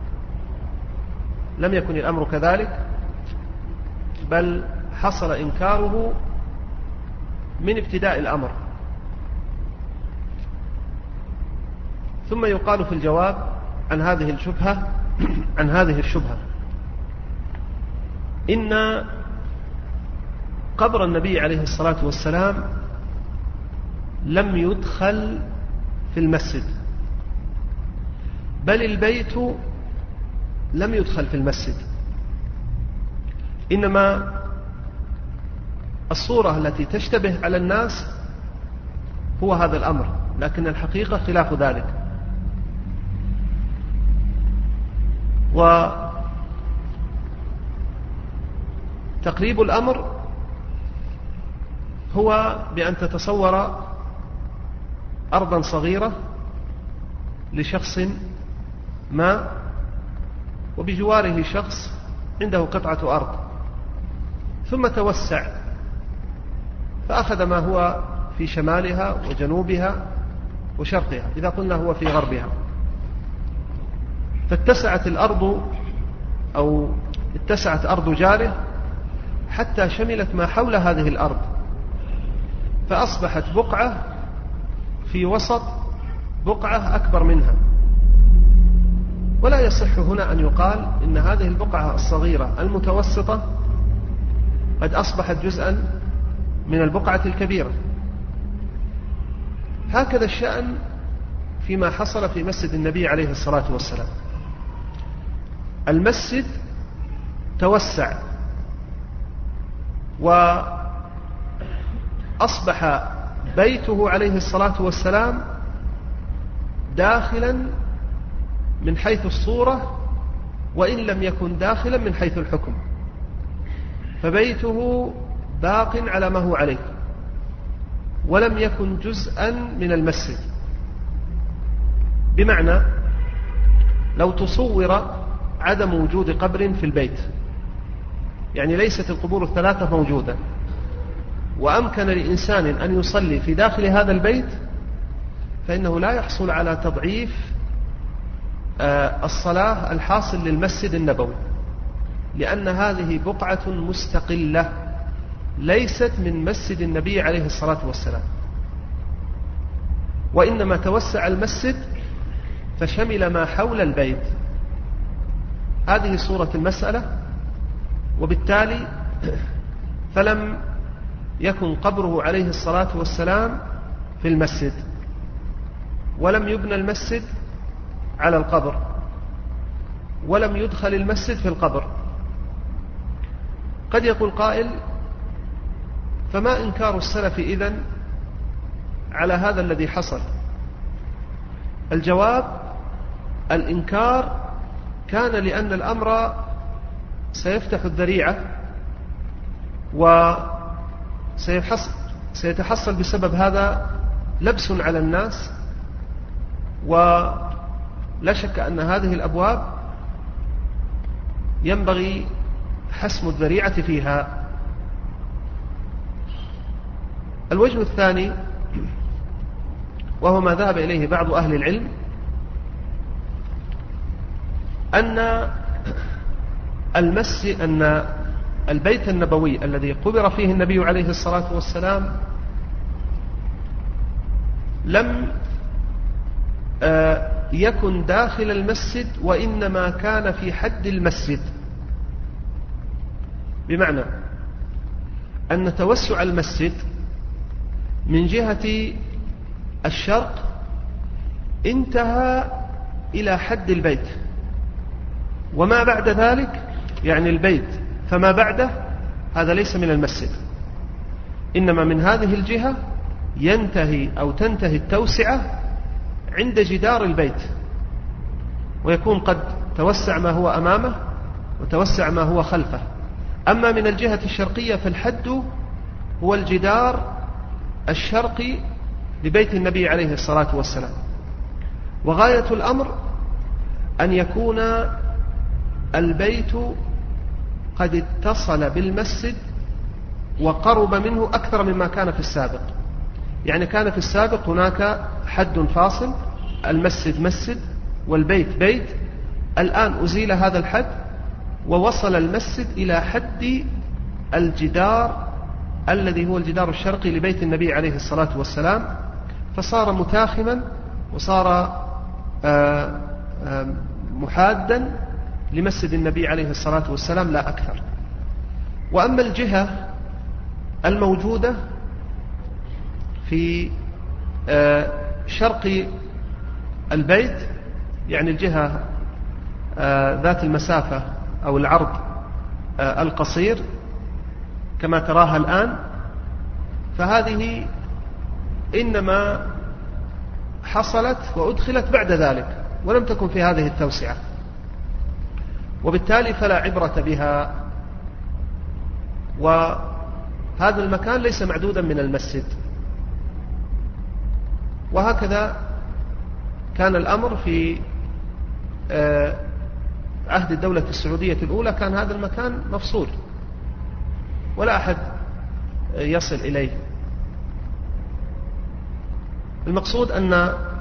لم يكن الأمر كذلك، بل حصل إنكاره من ابتداء الأمر. ثم يقال في الجواب عن هذه الشبهة إن قبر النبي عليه الصلاة والسلام لم يدخل في المسجد، بل البيت لم يدخل في المسجد، إنما الصورة التي تشتبه على الناس هو هذا الأمر، لكن الحقيقة خلاف ذلك. وتقريب الأمر هو بأن تتصور أرضا صغيرة لشخص ما، وبجواره شخص عنده قطعة أرض، ثم توسع فأخذ ما هو في شمالها وجنوبها وشرقها، إذا قلنا هو في غربها، فاتسعت الأرض أو اتسعت أرض جاره حتى شملت ما حول هذه الأرض، فأصبحت بقعة في وسط بقعة أكبر منها. ولا يصح هنا أن يقال إن هذه البقعة الصغيرة المتوسطة قد أصبحت جزءا من البقعة الكبيرة. هكذا الشأن فيما حصل في مسجد النبي عليه الصلاة والسلام. المسجد توسع وأصبح بيته عليه الصلاة والسلام داخلا من حيث الصورة وإن لم يكن داخلا من حيث الحكم، فبيته باق على ما هو عليه ولم يكن جزءا من المسجد. بمعنى لو تصور عدم وجود قبر في البيت، يعني ليست القبور الثلاثة موجودة، وأمكن لإنسان أن يصلي في داخل هذا البيت، فإنه لا يحصل على تضعيف الصلاة الحاصل للمسجد النبوي، لأن هذه بقعة مستقلة ليست من مسجد النبي عليه الصلاة والسلام، وإنما توسع المسجد فشمل ما حول البيت. هذه صورة المسألة، وبالتالي فلم يكن قبره عليه الصلاة والسلام في المسجد، ولم يبنى المسجد على القبر، ولم يدخل المسجد في القبر. قد يقول قائل: فما إنكار السلف إذن على هذا الذي حصل؟ الجواب: الإنكار كان لأن الأمر سيفتح الذريعة وسيتحصل بسبب هذا لبس على الناس، ولا شك أن هذه الأبواب ينبغي حسم الذريعة فيها. الوجه الثاني، وهو ما ذهب إليه بعض أهل العلم، أن البيت النبوي الذي قبر فيه النبي عليه الصلاة والسلام لم يكن داخل المسجد، وإنما كان في حد المسجد. بمعنى أن توسع المسجد من جهة الشرق انتهى إلى حد البيت، وما بعد ذلك يعني البيت فما بعده هذا ليس من المسجد، إنما من هذه الجهة ينتهي أو تنتهي التوسعة عند جدار البيت، ويكون قد توسع ما هو أمامه وتوسع ما هو خلفه. أما من الجهة الشرقية فالحد هو الجدار الشرقي لبيت النبي عليه الصلاة والسلام، وغاية الأمر أن يكون البيت قد اتصل بالمسجد وقرب منه أكثر مما كان في السابق. يعني كان في السابق هناك حد فاصل، المسجد مسجد والبيت بيت، الآن أزيل هذا الحد ووصل المسجد إلى حد الجدار الذي هو الجدار الشرقي لبيت النبي عليه الصلاة والسلام، فصار متاخما وصار محادا لمسجد النبي عليه الصلاة والسلام لا أكثر. وأما الجهة الموجودة في شرق البيت، يعني الجهة ذات المسافة أو العرض القصير كما تراها الآن، فهذه إنما حصلت وأدخلت بعد ذلك ولم تكن في هذه التوسعة، وبالتالي فلا عبرة بها، وهذا المكان ليس معدودا من المسجد. وهكذا كان الأمر في عهد الدولة السعودية الأولى، كان هذا المكان مفصول، ولا أحد يصل إليه. المقصود أن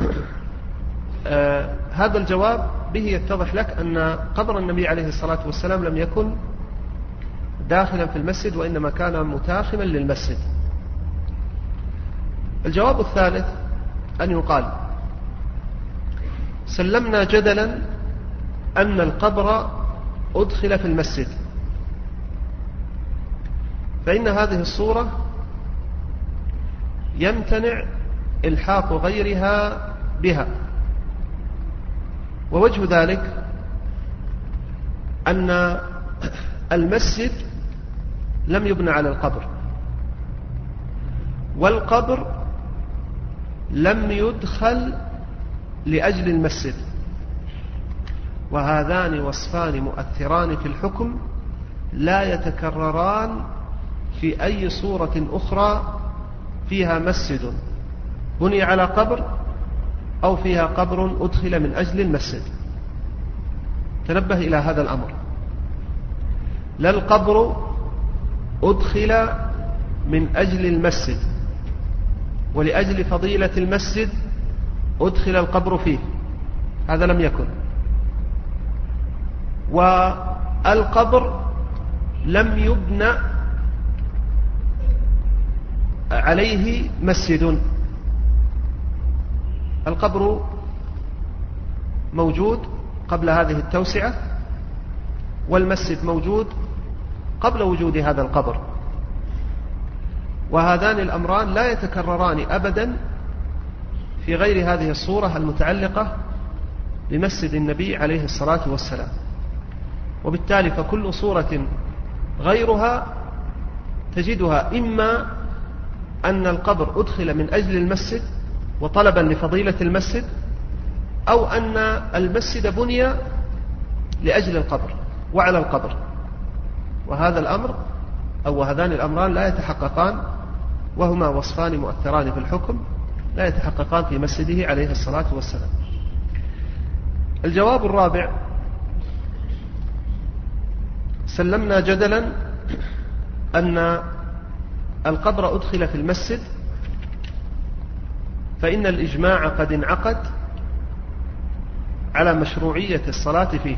هذا الجواب به يتضح لك أن قبر النبي عليه الصلاة والسلام لم يكن داخلا في المسجد، وإنما كان متاخما للمسجد. الجواب الثالث أن يقال: سلمنا جدلا أن القبر أدخل في المسجد، فإن هذه الصورة يمتنع إلحاق غيرها بها. ووجه ذلك أن المسجد لم يبنى على القبر، والقبر لم يدخل لأجل المسجد، وهذان وصفان مؤثران في الحكم لا يتكرران في أي صورة أخرى فيها مسجد بني على قبر أو فيها قبر أدخل من أجل المسجد. تنبه إلى هذا الأمر: لا القبر أدخل من أجل المسجد ولأجل فضيلة المسجد أدخل القبر فيه، هذا لم يكن. والقبر لم يبنى عليه مسجد، القبر موجود قبل هذه التوسعة، والمسجد موجود قبل وجود هذا القبر، وهذان الأمران لا يتكرران أبدا في غير هذه الصورة المتعلقة بمسجد النبي عليه الصلاة والسلام. وبالتالي فكل صورة غيرها تجدها إما أن القبر أدخل من أجل المسجد وطلبا لفضيلة المسجد، أو أن المسجد بني لأجل القبر وعلى القبر، وهذا الأمر أو هذان الأمران لا يتحققان، وهما وصفان مؤثران في الحكم لا يتحققان في مسجده عليه الصلاة والسلام. الجواب الرابع: سلمنا جدلا أن القبر أدخل في المسجد، فإن الإجماع قد انعقد على مشروعية الصلاة فيه،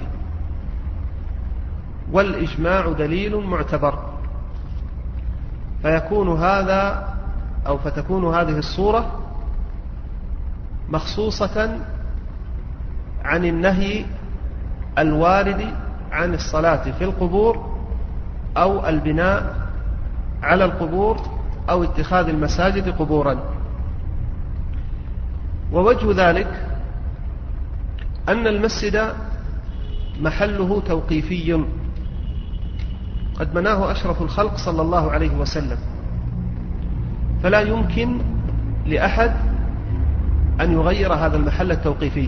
والإجماع دليل معتبر، فتكون هذه الصورة مخصوصة عن النهي الوارد عن الصلاة في القبور أو البناء على القبور أو اتخاذ المساجد قبورا. ووجه ذلك أن المسجد محله توقيفي قد مناه أشرف الخلق صلى الله عليه وسلم، فلا يمكن لأحد أن يغير هذا المحل التوقيفي.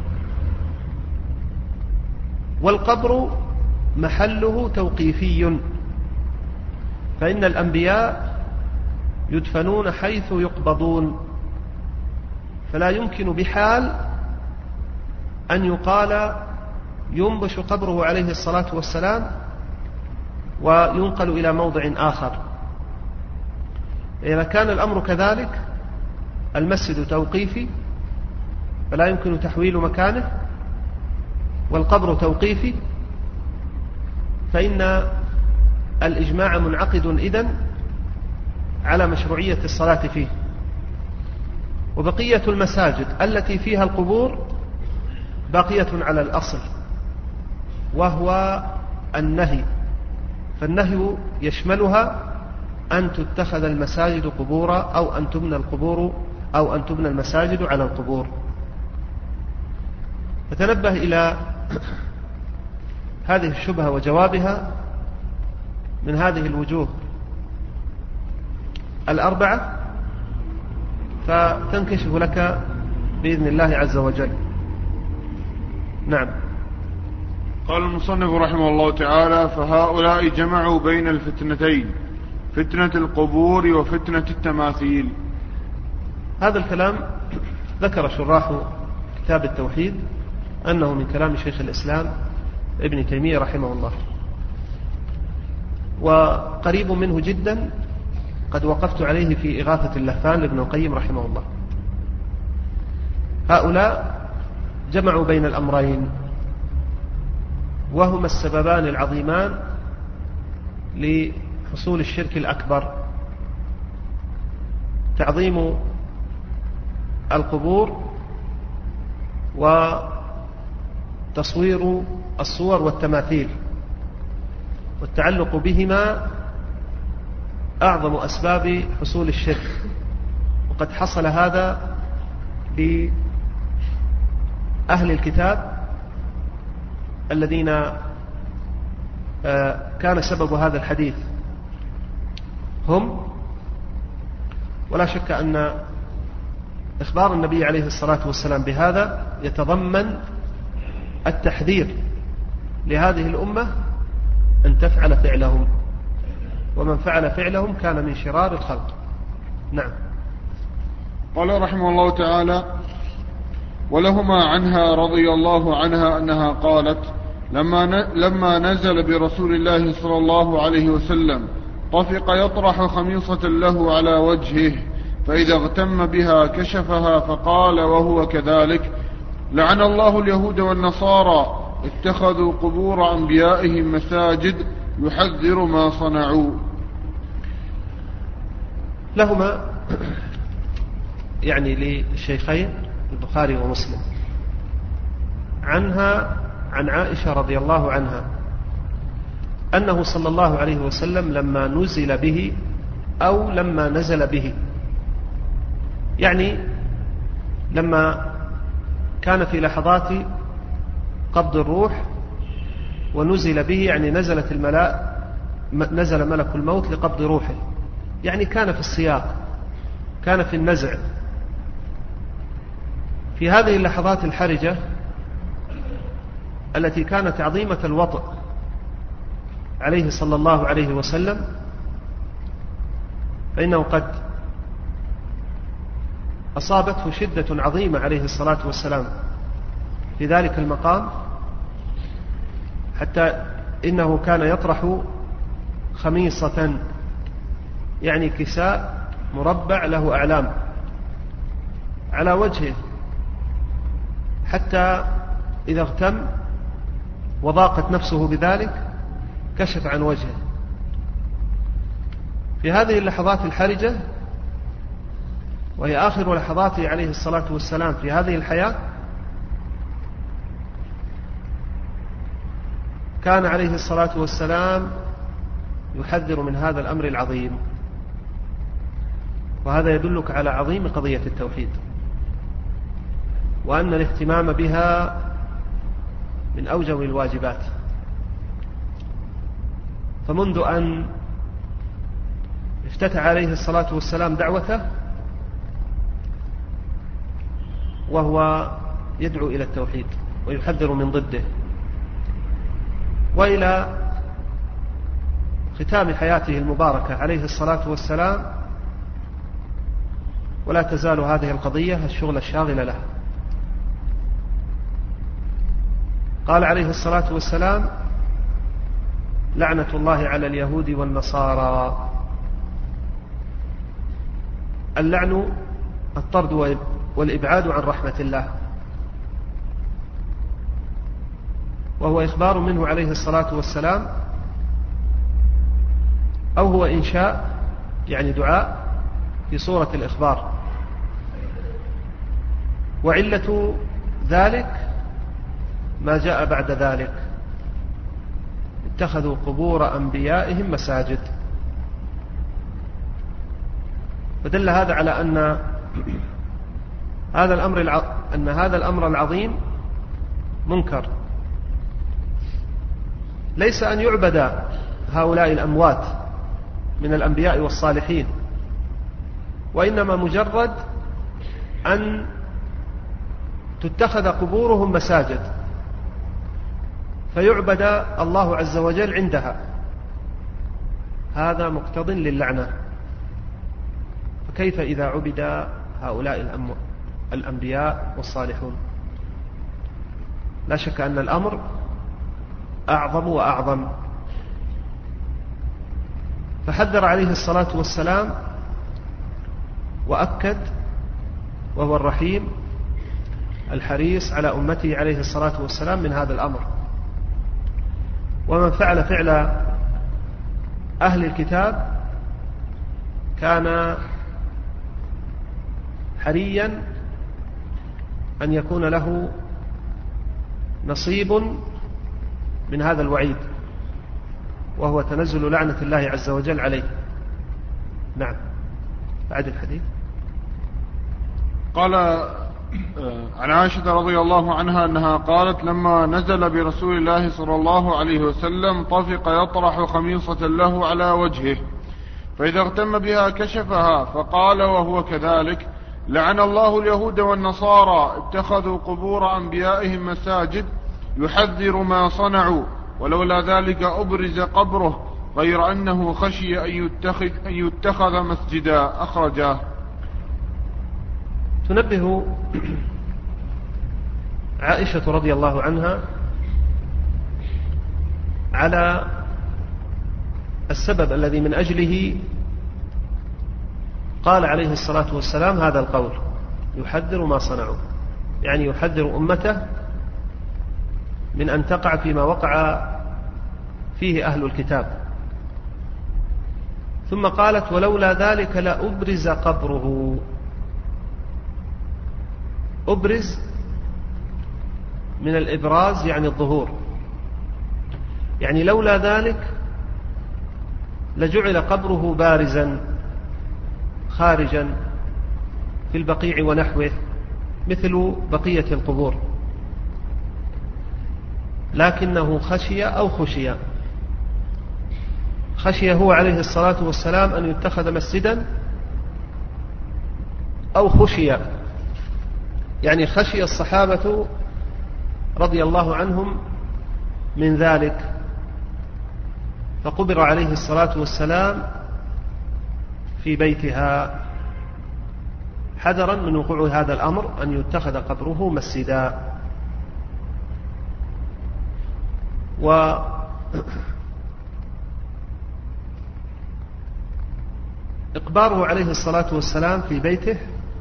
والقبر محله توقيفي، فإن الأنبياء يدفنون حيث يقبضون، فلا يمكن بحال أن يقال ينبش قبره عليه الصلاة والسلام وينقل إلى موضع آخر. إذا كان الأمر كذلك، المسجد توقيفي فلا يمكن تحويل مكانه، والقبر توقيفي، فإن الإجماع منعقد إذن على مشروعية الصلاة فيه. وبقية المساجد التي فيها القبور باقية على الأصل، وهو النهي، فالنهي يشملها أن تتخذ المساجد قبورا أو أن تبنى المساجد على القبور. فتنبه إلى هذه الشبهة وجوابها من هذه الوجوه الأربعة، فتنكشف لك بإذن الله عز وجل. نعم. قال المصنف رحمه الله تعالى: فهؤلاء جمعوا بين الفتنتين، فتنة القبور وفتنة التماثيل. هذا الكلام ذكر شراح كتاب التوحيد أنه من كلام شيخ الإسلام ابن تيمية رحمه الله. وقريب منه جدا قد وقفت عليه في إغاثة اللهفان لابن القيم رحمه الله. هؤلاء جمعوا بين الأمرين، وهما السببان العظيمان لحصول الشرك الأكبر: تعظيم القبور وتصوير الصور والتماثيل، والتعلق بهما أعظم أسباب حصول الشرك. وقد حصل هذا بأهل الكتاب الذين كان سبب هذا الحديث هم، ولا شك أن إخبار النبي عليه الصلاة والسلام بهذا يتضمن التحذير لهذه الأمة أن تفعل فعلهم، ومن فعل فعلهم كان من شرار الخلق. نعم. قال رحمه الله تعالى: ولهما عنها رضي الله عنها أنها قالت: لما نزل برسول الله صلى الله عليه وسلم طفق يطرح خميصة له على وجهه، فإذا اغتم بها كشفها، فقال وهو كذلك: لعن الله اليهود والنصارى اتخذوا قبور أنبيائهم مساجد يحذر ما صنعوا. لهما يعني للشيخين البخاري ومسلم عنها عن عائشة رضي الله عنها أنه صلى الله عليه وسلم لما نزل به أو لما نزل به، يعني لما كان في لحظات قبض الروح ونزل به، يعني نزل ملك الموت لقبض روحه، يعني كان في السياق، كان في النزع. في هذه اللحظات الحرجة التي كانت عظيمة الوطء عليه صلى الله عليه وسلم، فإنه قد أصابته شدة عظيمة عليه الصلاة والسلام في ذلك المقام، حتى إنه كان يطرح خميصة، يعني كساء مربع له أعلام على وجهه، حتى إذا اغتم وضاقت نفسه بذلك كشف عن وجهه. في هذه اللحظات الحرجة، وهي آخر لحظاته عليه الصلاة والسلام في هذه الحياة، كان عليه الصلاة والسلام يحذر من هذا الأمر العظيم. وهذا يدلك على عظيم قضية التوحيد، وأن الاهتمام بها من أوجب الواجبات. فمنذ أن افتتح عليه الصلاة والسلام دعوته وهو يدعو إلى التوحيد ويحذر من ضده، وإلى ختام حياته المباركة عليه الصلاة والسلام، ولا تزال هذه القضية الشغل الشاغل له. قال عليه الصلاة والسلام: لعنة الله على اليهود والنصارى. اللعن الطرد والإبعاد عن رحمة الله، وهو إخبار منه عليه الصلاة والسلام، أو هو إنشاء يعني دعاء في صورة الإخبار. وعلة ذلك ما جاء بعد ذلك: اتخذوا قبور أنبيائهم مساجد. فدل هذا على أن هذا الأمر العظيم منكر، ليس أن يعبد هؤلاء الأموات من الأنبياء والصالحين، وإنما مجرد أن تتخذ قبورهم مساجد فيعبد الله عز وجل عندها، هذا مقتض للعنة. فكيف إذا عبد هؤلاء الأنبياء والصالحون؟ لا شك أن الأمر أعظم وأعظم. فحذر عليه الصلاة والسلام وأكد، وهو الرحيم الحريص على أمته عليه الصلاة والسلام، من هذا الأمر. ومن فعل فعل أهل الكتاب كان حريا أن يكون له نصيب من هذا الوعيد، وهو تنزل لعنة الله عز وجل عليه. نعم. بعد الحديث قال عن عائشة رضي الله عنها أنها قالت: لما نزل برسول الله صلى الله عليه وسلم طفق يطرح خميصة له على وجهه، فإذا اغتم بها كشفها، فقال وهو كذلك: لعن الله اليهود والنصارى اتخذوا قبور أنبيائهم مساجد، يحذر ما صنعوا، ولولا ذلك أبرز قبره، غير أنه خشي أن يتخذ مسجدا. أخرجاه. تنبه عائشة رضي الله عنها على السبب الذي من أجله قال عليه الصلاة والسلام هذا القول: يحذر ما صنعوا، يعني يحذر أمته من أن تقع فيما وقع فيه أهل الكتاب. ثم قالت: ولولا ذلك لأبرز قبره. أبرز من الإبراز يعني الظهور، يعني لولا ذلك لجعل قبره بارزا خارجا في البقيع ونحوه مثل بقية القبور، لكنه خشي أو خشي. خشي هو عليه الصلاة والسلام أن يتخذ مسجدا، أو خشي يعني خشي الصحابة رضي الله عنهم من ذلك، فقبر عليه الصلاة والسلام في بيتها حذرا من وقوع هذا الأمر، أن يتخذ قبره مسجدا. وإقباره عليه الصلاة والسلام في بيته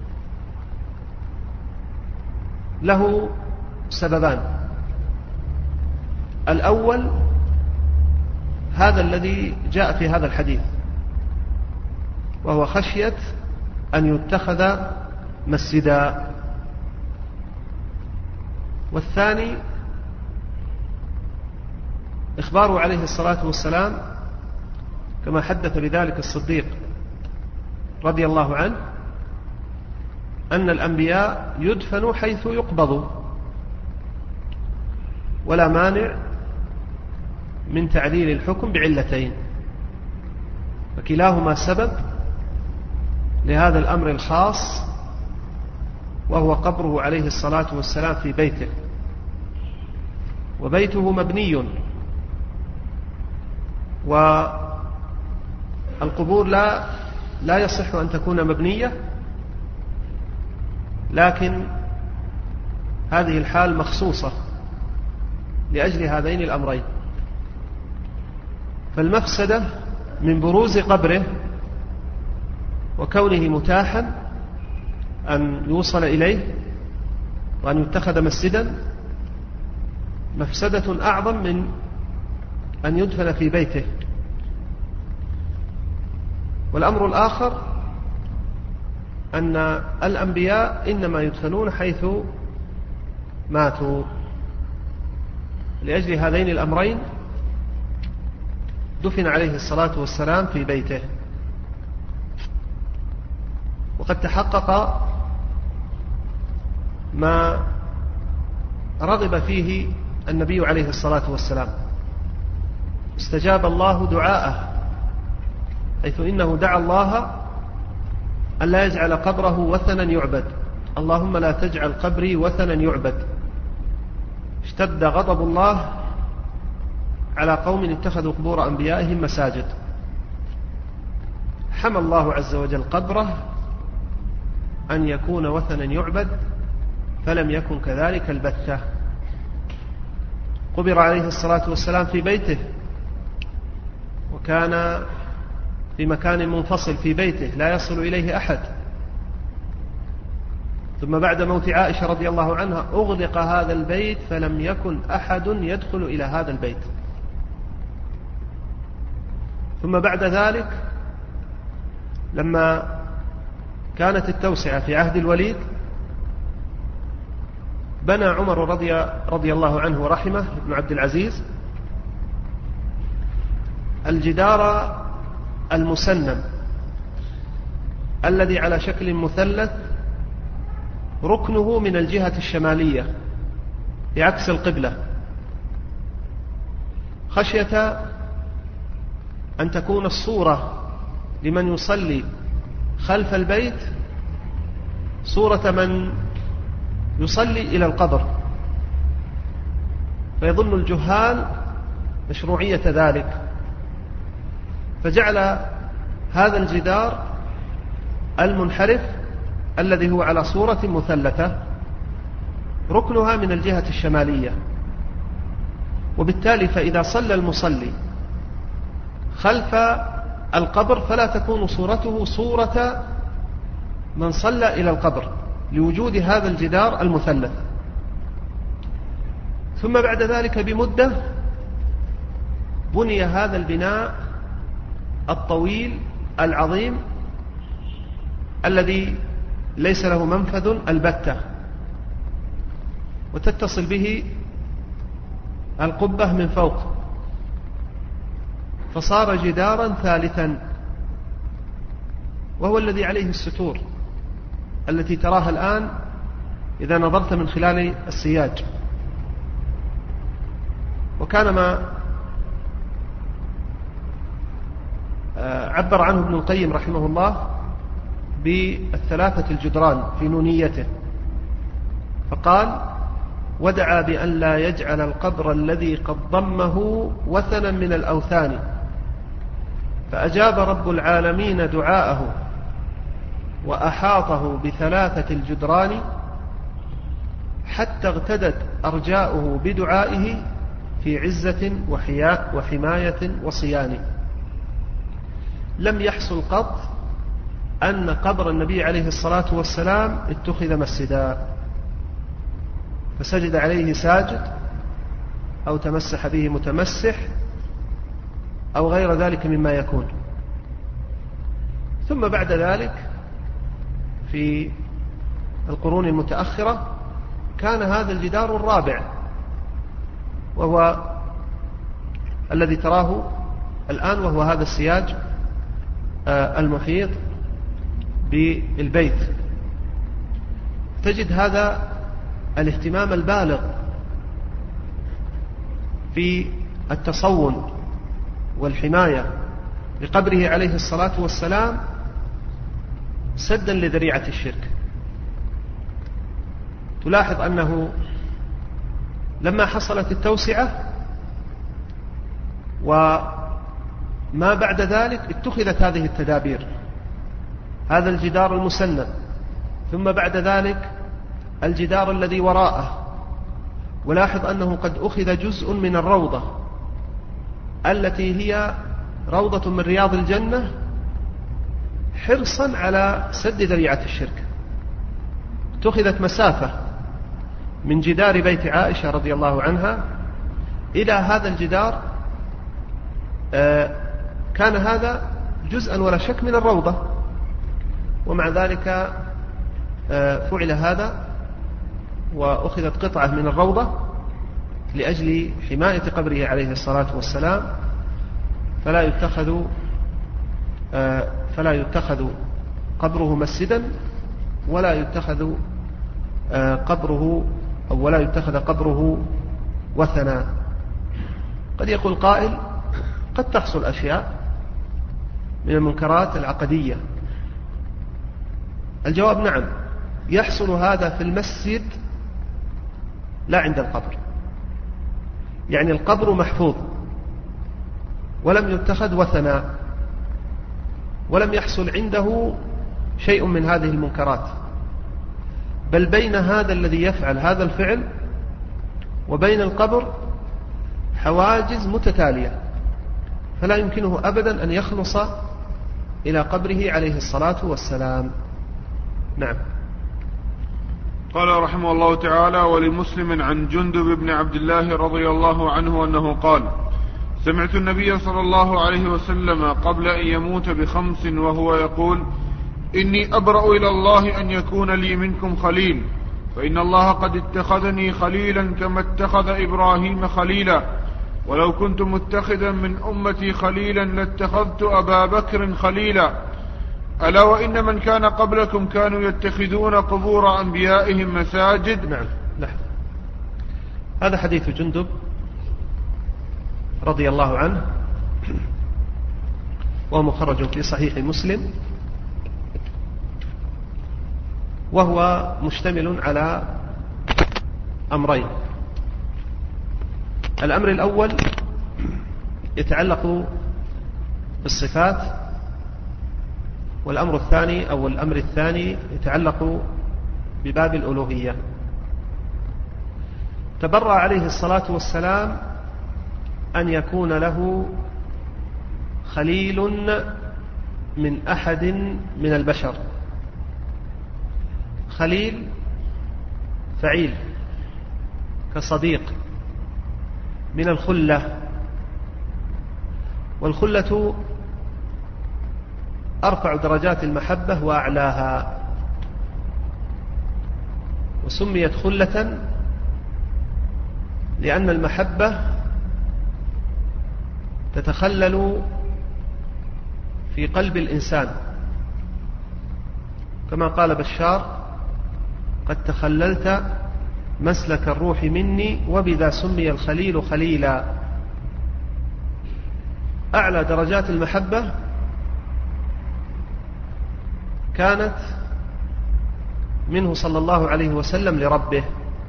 له سببان: الأول هذا الذي جاء في هذا الحديث، وهو خشية أن يتخذ مسجدا. والثاني إخباره عليه الصلاة والسلام كما حدث بذلك الصديق رضي الله عنه أن الأنبياء يدفنوا حيث يقبضوا، ولا مانع من تعليل الحكم بعلتين، فكلاهما سبب لهذا الأمر الخاص، وهو قبره عليه الصلاة والسلام في بيته. وبيته مبني، والقبور لا يصح أن تكون مبنية، لكن هذه الحال مخصوصة لأجل هذين الأمرين. فالمفسدة من بروز قبره وكونه متاحا أن يوصل إليه وأن يتخذ مسجدا مفسدة أعظم من أن يدفن في بيته. والأمر الآخر أن الأنبياء إنما يدفنون حيث ماتوا. لأجل هذين الأمرين دفن عليه الصلاة والسلام في بيته. وقد تحقق ما رغب فيه النبي عليه الصلاة والسلام، استجاب الله دعاءه، حيث إنه دعا الله أن لا يجعل قبره وثنا يعبد: اللهم لا تجعل قبري وثنا يعبد. اشتد غضب الله على قوم اتخذوا قبور أنبيائهم مساجد، حمى الله عز وجل قبره أن يكون وثنا يعبد، فلم يكن كذلك البتة. قبر عليه الصلاة والسلام في بيته، وكان في مكان منفصل في بيته لا يصل إليه أحد، ثم بعد موت عائشة رضي الله عنها أغلق هذا البيت فلم يكن أحد يدخل إلى هذا البيت. ثم بعد ذلك لما كانت التوسعة في عهد الوليد بنى عمر رضي الله عنه ورحمه ابن عبد العزيز الجدار المسنم الذي على شكل مثلث ركنه من الجهة الشمالية بعكس القبلة، خشية أن تكون الصورة لمن يصلي خلف البيت صورة من يصلي إلى القبر، فيظن الجهال مشروعية ذلك، فجعل هذا الجدار المنحرف الذي هو على صورة مثلثة ركنها من الجهة الشمالية، وبالتالي فإذا صلى المصلي خلف القبر فلا تكون صورته صورة من صلى إلى القبر لوجود هذا الجدار المثلث. ثم بعد ذلك بمدة بني هذا البناء الطويل العظيم الذي ليس له منفذ البتة، وتتصل به القبة من فوق، فصار جدارا ثالثا، وهو الذي عليه الستور التي تراها الآن إذا نظرت من خلال السياج. وكان ما عبر عنه ابن القيم رحمه الله بالثلاثة الجدران في نونيته، فقال: ودعا بأن لا يجعل القبر الذي قد ضمه وثنا من الأوثان، فأجاب رب العالمين دعاءه وأحاطه بثلاثة الجدران حتى اغتدت أرجاؤه بدعائه في عزة وحماية وصيان. لم يحصل قط أن قبر النبي عليه الصلاة والسلام اتخذ مسجدا فسجد عليه ساجد أو تمسح به متمسح أو غير ذلك مما يكون. ثم بعد ذلك في القرون المتأخرة كان هذا الجدار الرابع، وهو الذي تراه الآن، وهو هذا السياج المحيط بالبيت. تجد هذا الاهتمام البالغ في التصون والحماية لقبره عليه الصلاة والسلام سدا لذريعة الشرك. تلاحظ أنه لما حصلت التوسعة وما بعد ذلك اتخذت هذه التدابير، هذا الجدار المسند، ثم بعد ذلك الجدار الذي وراءه. ولاحظ أنه قد أخذ جزء من الروضة التي هي روضة من رياض الجنة حرصا على سد ذريعة الشرك. اتخذت مسافة من جدار بيت عائشة رضي الله عنها إلى هذا الجدار، كان هذا جزءا ولا شك من الروضة، ومع ذلك فعل هذا وأخذت قطعة من الروضة لأجل حماية قبره عليه الصلاة والسلام، فلا يتخذ قبره مسجدا ولا يتخذ قبره وثنا. قد يقول قائل: قد تحصل أشياء من المنكرات العقدية. الجواب: نعم، يحصل هذا في المسجد لا عند القبر. يعني القبر محفوظ ولم يتخذ وثنا ولم يحصل عنده شيء من هذه المنكرات، بل بين هذا الذي يفعل هذا الفعل وبين القبر حواجز متتالية، فلا يمكنه أبدا أن يخلص إلى قبره عليه الصلاة والسلام. نعم. قال رحمه الله تعالى: ولمسلم عن جندب بن عبد الله رضي الله عنه أنه قال: سمعت النبي صلى الله عليه وسلم قبل أن يموت ب5 وهو يقول: إني أبرأ إلى الله أن يكون لي منكم خليل، فإن الله قد اتخذني خليلا كما اتخذ إبراهيم خليلا، ولو كنت متخذا من أمتي خليلا لاتخذت أبا بكر خليلا، ألا وإن من كان قبلكم كانوا يتخذون قبور أنبيائهم مساجد. نعم. هذا حديث جندب رضي الله عنه، وهو مخرج في صحيح مسلم، وهو مشتمل على أمرين. الأمر الأول يتعلق بالصفات، والأمر الثاني يتعلق بباب الألوهية. تبرأ عليه الصلاة والسلام أن يكون له خليل من أحد من البشر. خليل فعيل كصديق من الخلة، والخلة أرفع درجات المحبة وأعلاها، وسميت خلة لأن المحبة تتخلل في قلب الإنسان، كما قال بشار: قد تخللت مسلك الروح مني، وبذا سمي الخليل خليلا. أعلى درجات المحبة كانت منه صلى الله عليه وسلم لربه،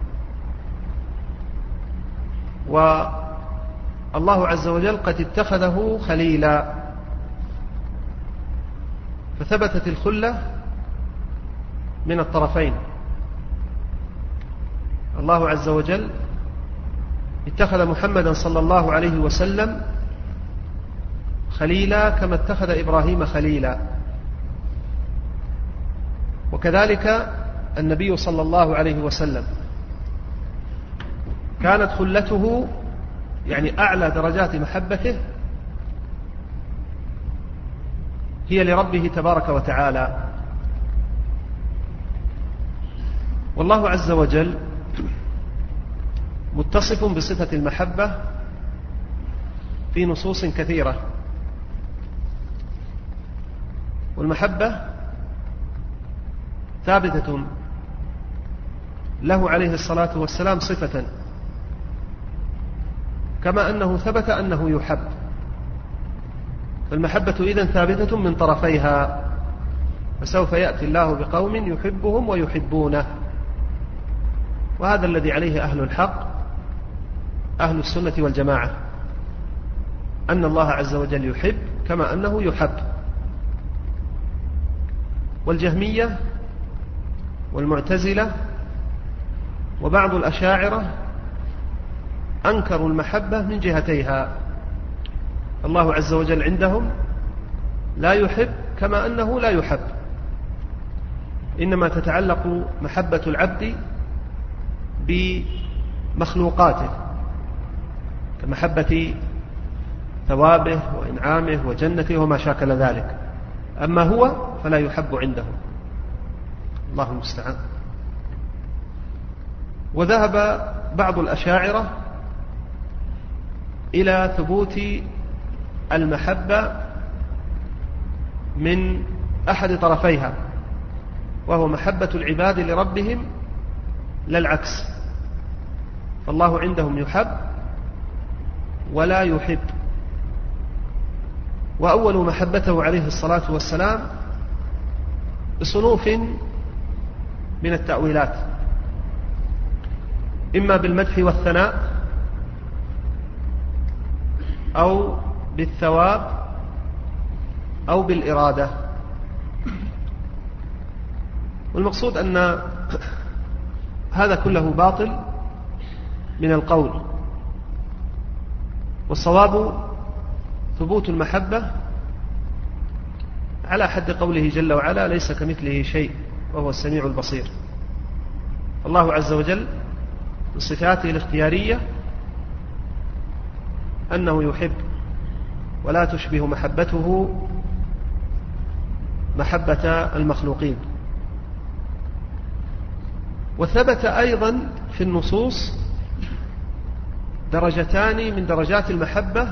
والله عز وجل قد اتخذه خليلا، فثبتت الخلة من الطرفين. الله عز وجل اتخذ محمدا صلى الله عليه وسلم خليلا كما اتخذ إبراهيم خليلا، وكذلك النبي صلى الله عليه وسلم كانت خلته، يعني أعلى درجات محبته، هي لربه تبارك وتعالى. والله عز وجل متصف بصفة المحبة في نصوص كثيرة، والمحبة ثابتة له عليه الصلاة والسلام صفة، كما أنه ثبت أنه يحب. فالمحبة إذن ثابتة من طرفيها، فسوف يأتي الله بقوم يحبهم ويحبونه، وهذا الذي عليه أهل الحق أهل السنة والجماعة، أن الله عز وجل يحب كما أنه يحب. والجهمية والمعتزلة وبعض الأشاعرة أنكروا المحبة من جهتيها. الله عز وجل عندهم لا يحب كما أنه لا يحب، إنما تتعلق محبة العبد بمخلوقاته كمحبة ثوابه وإنعامه وجنته وما شاكل ذلك، أما هو فلا يحب عندهم، الله المستعان. وذهب بعض الأشاعرة إلى ثبوت المحبة من أحد طرفيها، وهو محبة العباد لربهم لا العكس، فالله عندهم يحب ولا يحب. وأول محبته عليه الصلاة والسلام بصنوف من التأويلات، إما بالمدح والثناء أو بالثواب أو بالإرادة. والمقصود أن هذا كله باطل من القول، والصواب ثبوت المحبة على حد قوله جل وعلا: ليس كمثله شيء وهو السميع البصير. الله عز وجل من صفاته الاختيارية أنه يحب، ولا تشبه محبته محبة المخلوقين. وثبت أيضا في النصوص درجتان من درجات المحبة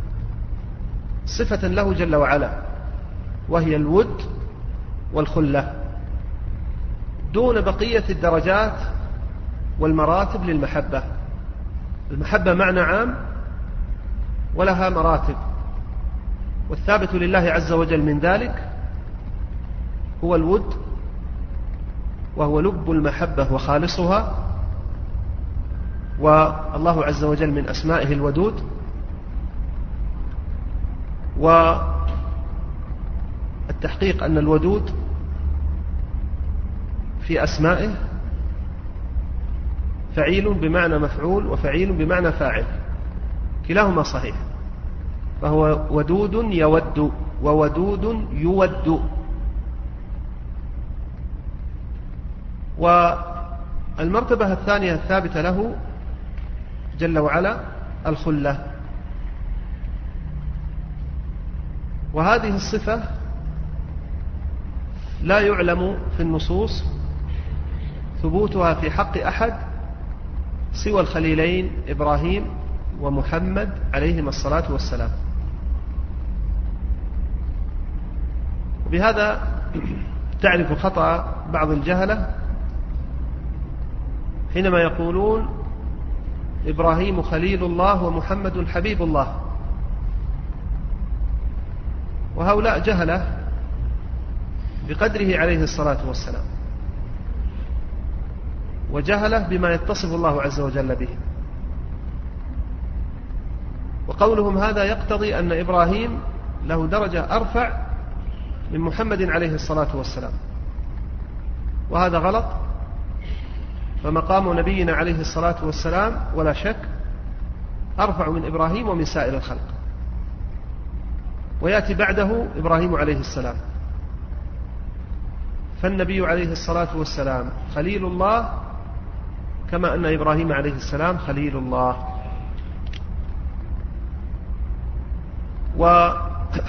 صفة له جل وعلا، وهي الود والخلة، دون بقية الدرجات والمراتب للمحبة. المحبة معنى عام ولها مراتب، والثابت لله عز وجل من ذلك هو الود، وهو لب المحبة وخالصها، والله عز وجل من أسمائه الودود. والتحقيق أن الودود في أسمائه فعيل بمعنى مفعول وفعيل بمعنى فاعل، كلاهما صحيح، فهو ودود يود وودود يود. والمرتبة الثانية الثابتة له جل وعلا الخلة، وهذه الصفة لا يعلم في النصوص ثبوتها في حق أحد سوى الخليلين إبراهيم ومحمد عليهما الصلاة والسلام. وبهذا تعرف خطأ بعض الجهلة حينما يقولون إبراهيم خليل الله ومحمد حبيب الله، وهؤلاء جهلة بقدره عليه الصلاة والسلام، وجهلة بما يتصف الله عز وجل به. وقولهم هذا يقتضي أن إبراهيم له درجة أرفع من محمد عليه الصلاة والسلام، وهذا غلط. فمقام نبينا عليه الصلاة والسلام ولا شك أرفع من إبراهيم ومن سائر الخلق، ويأتي بعده إبراهيم عليه السلام. فالنبي عليه الصلاة والسلام خليل الله كما أن إبراهيم عليه السلام خليل الله. وهذا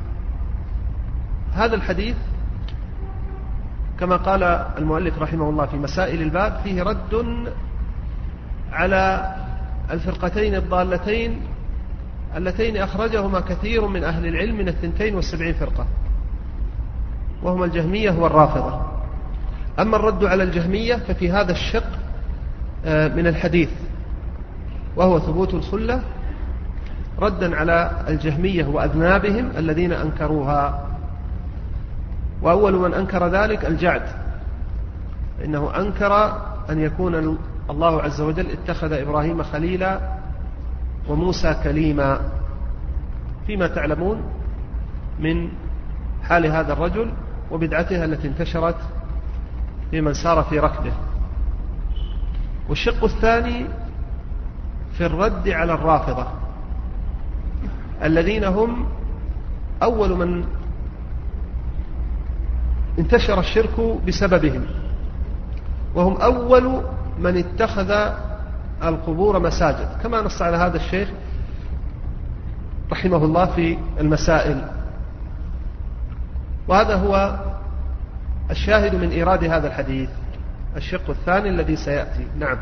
الحديث كما قال المؤلف رحمه الله في مسائل الباب فيه رد على الفرقتين الضالتين اللتين أخرجهما كثير من أهل العلم من 72 فرقة، وهما الجهمية والرافضة. أما الرد على الجهمية ففي هذا الشق من الحديث، وهو ثبوت الخلة ردا على الجهمية وأذنابهم الذين أنكروها. وأول من أنكر ذلك الجعد، إنه أنكر أن يكون الله عز وجل اتخذ إبراهيم خليلا وموسى كليما، فيما تعلمون من حال هذا الرجل وبدعتها التي انتشرت في من سار في ركبه. والشق الثاني في الرد على الرافضة الذين هم أول من انتشر الشرك بسببهم، وهم أول من اتخذ القبور مساجد، كما نص على هذا الشيخ رحمه الله في المسائل. وهذا هو الشاهد من إيراد هذا الحديث، الشق الثاني الذي سيأتي. نعم.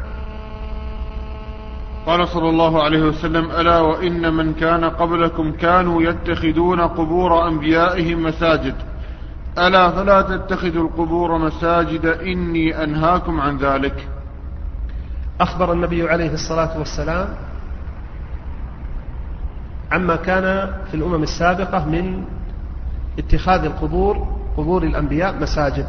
قال صلى الله عليه وسلم: ألا وإن من كان قبلكم كانوا يتخذون قبور أنبيائهم مساجد، ألا فلا تتخذوا القبور مساجد إني أنهاكم عن ذلك. أخبر النبي عليه الصلاة والسلام عما كان في الأمم السابقة من اتخاذ قبور الأنبياء مساجد،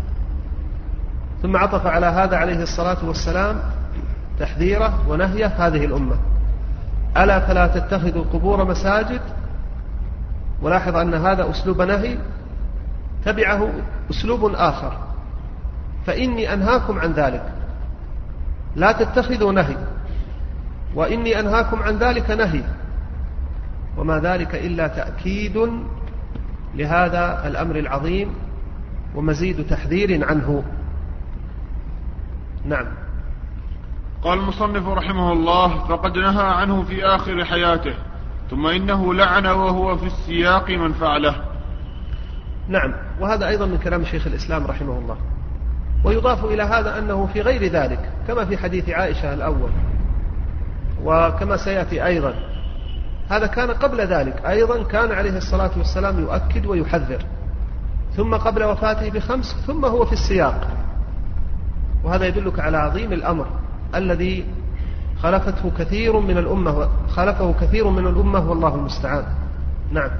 ثم عطف على هذا عليه الصلاة والسلام تحذيره ونهيه هذه الأمة: ألا فلا تتخذوا القبور مساجد. ولاحظ أن هذا أسلوب نهي تبعه أسلوب آخر: فإني أنهاكم عن ذلك. لا تتخذوا نهي، وإني أنهاكم عن ذلك نهي، وما ذلك إلا تأكيد لهذا الأمر العظيم ومزيد تحذير عنه. نعم. قال المصنف رحمه الله: فقد نهى عنه في آخر حياته، ثم إنه لعن وهو في السياق من فعله. نعم، وهذا أيضا من كلام شيخ الإسلام رحمه الله. ويضاف إلى هذا أنه في غير ذلك كما في حديث عائشة الأول، وكما سيأتي أيضا، هذا كان قبل ذلك أيضا كان عليه الصلاة والسلام يؤكد ويحذر، ثم قبل وفاته ب5، ثم هو في السياق. وهذا يدلك على عظيم الأمر الذي خالفه كثير من الأمة والله المستعان. نعم.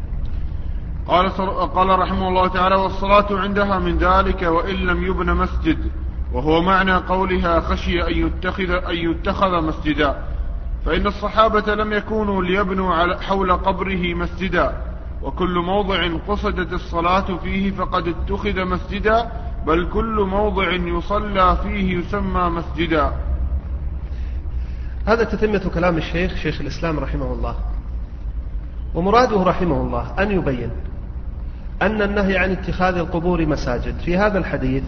قال رحمه الله تعالى: والصلاة عندها من ذلك وإن لم يبن مسجد، وهو معنى قولها خشي أن يتخذ مسجدا، فإن الصحابة لم يكونوا ليبنوا حول قبره مسجدا، وكل موضع قصدت الصلاة فيه فقد اتخذ مسجدا، بل كل موضع يصلى فيه يسمى مسجدا. هذا تتمة كلام الشيخ شيخ الإسلام رحمه الله. ومراده رحمه الله أن يبين أن النهي عن اتخاذ القبور مساجد في هذا الحديث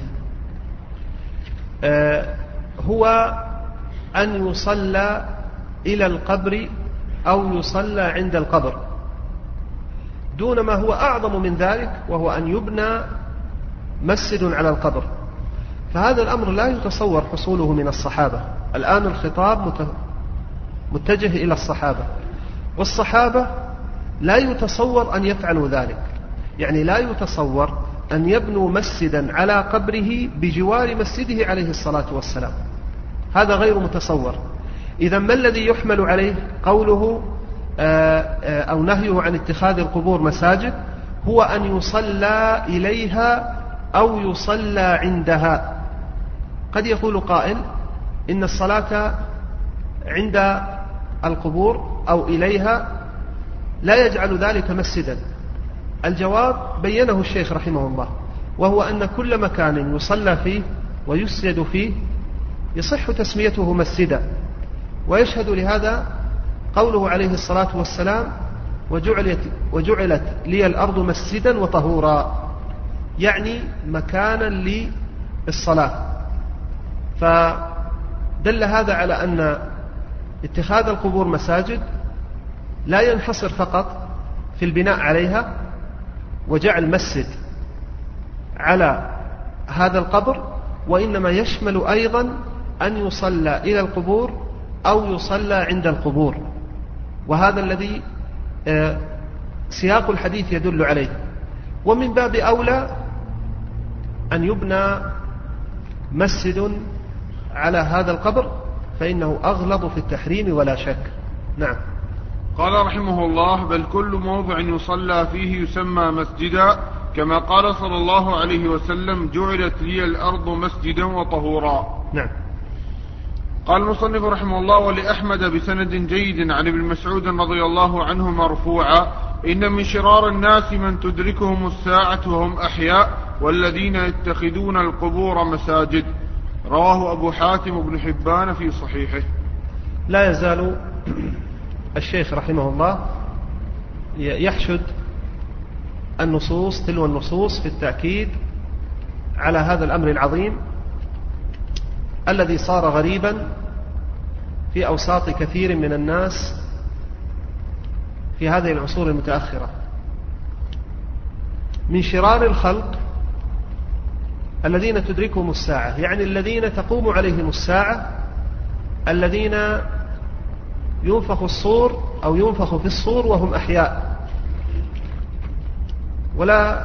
هو أن يصلى إلى القبر أو يصلى عند القبر، دون ما هو أعظم من ذلك، وهو أن يبنى مسجد على القبر. فهذا الأمر لا يتصور حصوله من الصحابة. الآن الخطاب متجه إلى الصحابة، والصحابة لا يتصور أن يفعلوا ذلك، يعني لا يتصور أن يبنوا مسجدا على قبره بجوار مسجده عليه الصلاة والسلام، هذا غير متصور. إذا ما الذي يحمل عليه قوله أو نهيه عن اتخاذ القبور مساجد؟ هو أن يصلى إليها أو يصلى عندها. قد يقول قائل إن الصلاة عند القبور أو إليها لا يجعل ذلك مسجدا. الجواب بينه الشيخ رحمه الله، وهو أن كل مكان يصلى فيه ويسجد فيه يصح تسميته مسجدا. ويشهد لهذا قوله عليه الصلاة والسلام: وجعلت لي الأرض مسجدا وطهورا، يعني مكانا للصلاة. فدل هذا على أن اتخاذ القبور مساجد لا ينحصر فقط في البناء عليها وجعل مسجد على هذا القبر، وإنما يشمل أيضا أن يصلى إلى القبور أو يصلى عند القبور، وهذا الذي سياق الحديث يدل عليه. ومن باب أولى أن يبنى مسجد على هذا القبر، فإنه أغلظ في التحريم ولا شك. نعم. قال رحمه الله: بل كل موضع يصلى فيه يسمى مسجدا، كما قال صلى الله عليه وسلم: جعلت لي الأرض مسجدا وطهورا. نعم. قال المصنف رحمه الله: ولأحمد بسند جيد عن ابن مسعود رضي الله عنه مرفوعا: إن من شرار الناس من تدركهم الساعة وهم أحياء، والذين يتخذون القبور مساجد. رواه أبو حاتم بن حبان في صحيحه. لا يزال الشيخ رحمه الله يحشد النصوص تلو النصوص في التأكيد على هذا الأمر العظيم الذي صار غريبا في أوساط كثير من الناس في هذه العصور المتأخرة. من شرار الخلق الذين تدركهم الساعة، يعني الذين تقوم عليهم الساعة، الذين ينفخ الصور أو ينفخ في الصور وهم أحياء. ولا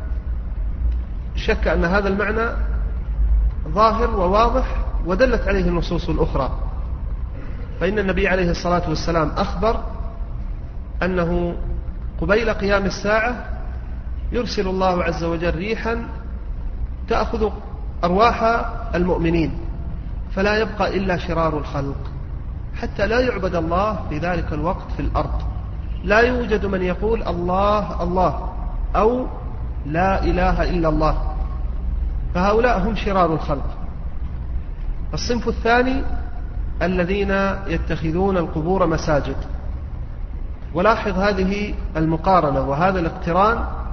شك أن هذا المعنى ظاهر وواضح ودلت عليه النصوص الأخرى. فإن النبي عليه الصلاة والسلام أخبر أنه قبيل قيام الساعة يرسل الله عز وجل ريحا تأخذ أرواح المؤمنين، فلا يبقى إلا شرار الخلق، حتى لا يعبد الله في ذلك الوقت في الأرض. لا يوجد من يقول الله الله أو لا إله إلا الله، فهؤلاء هم شرار الخلق. الصنف الثاني الذين يتخذون القبور مساجد. ولاحظ هذه المقارنة وهذا الاقتران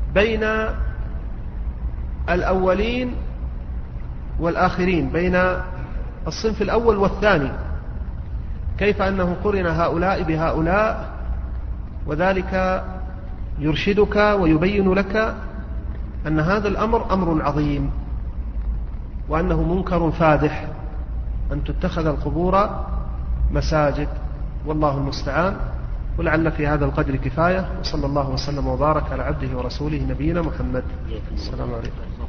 بين الأولين والآخرين، بين الصنف الأول والثاني، كيف أنه قرن هؤلاء بهؤلاء، وذلك يرشدك ويبين لك أن هذا الأمر أمر عظيم، وأنه منكر فادح أن تتخذ القبور مساجد، والله المستعان. ولعل في هذا القدر كفاية، وصلى الله وسلم وبارك على عبده ورسوله نبينا محمد. السلام عليكم.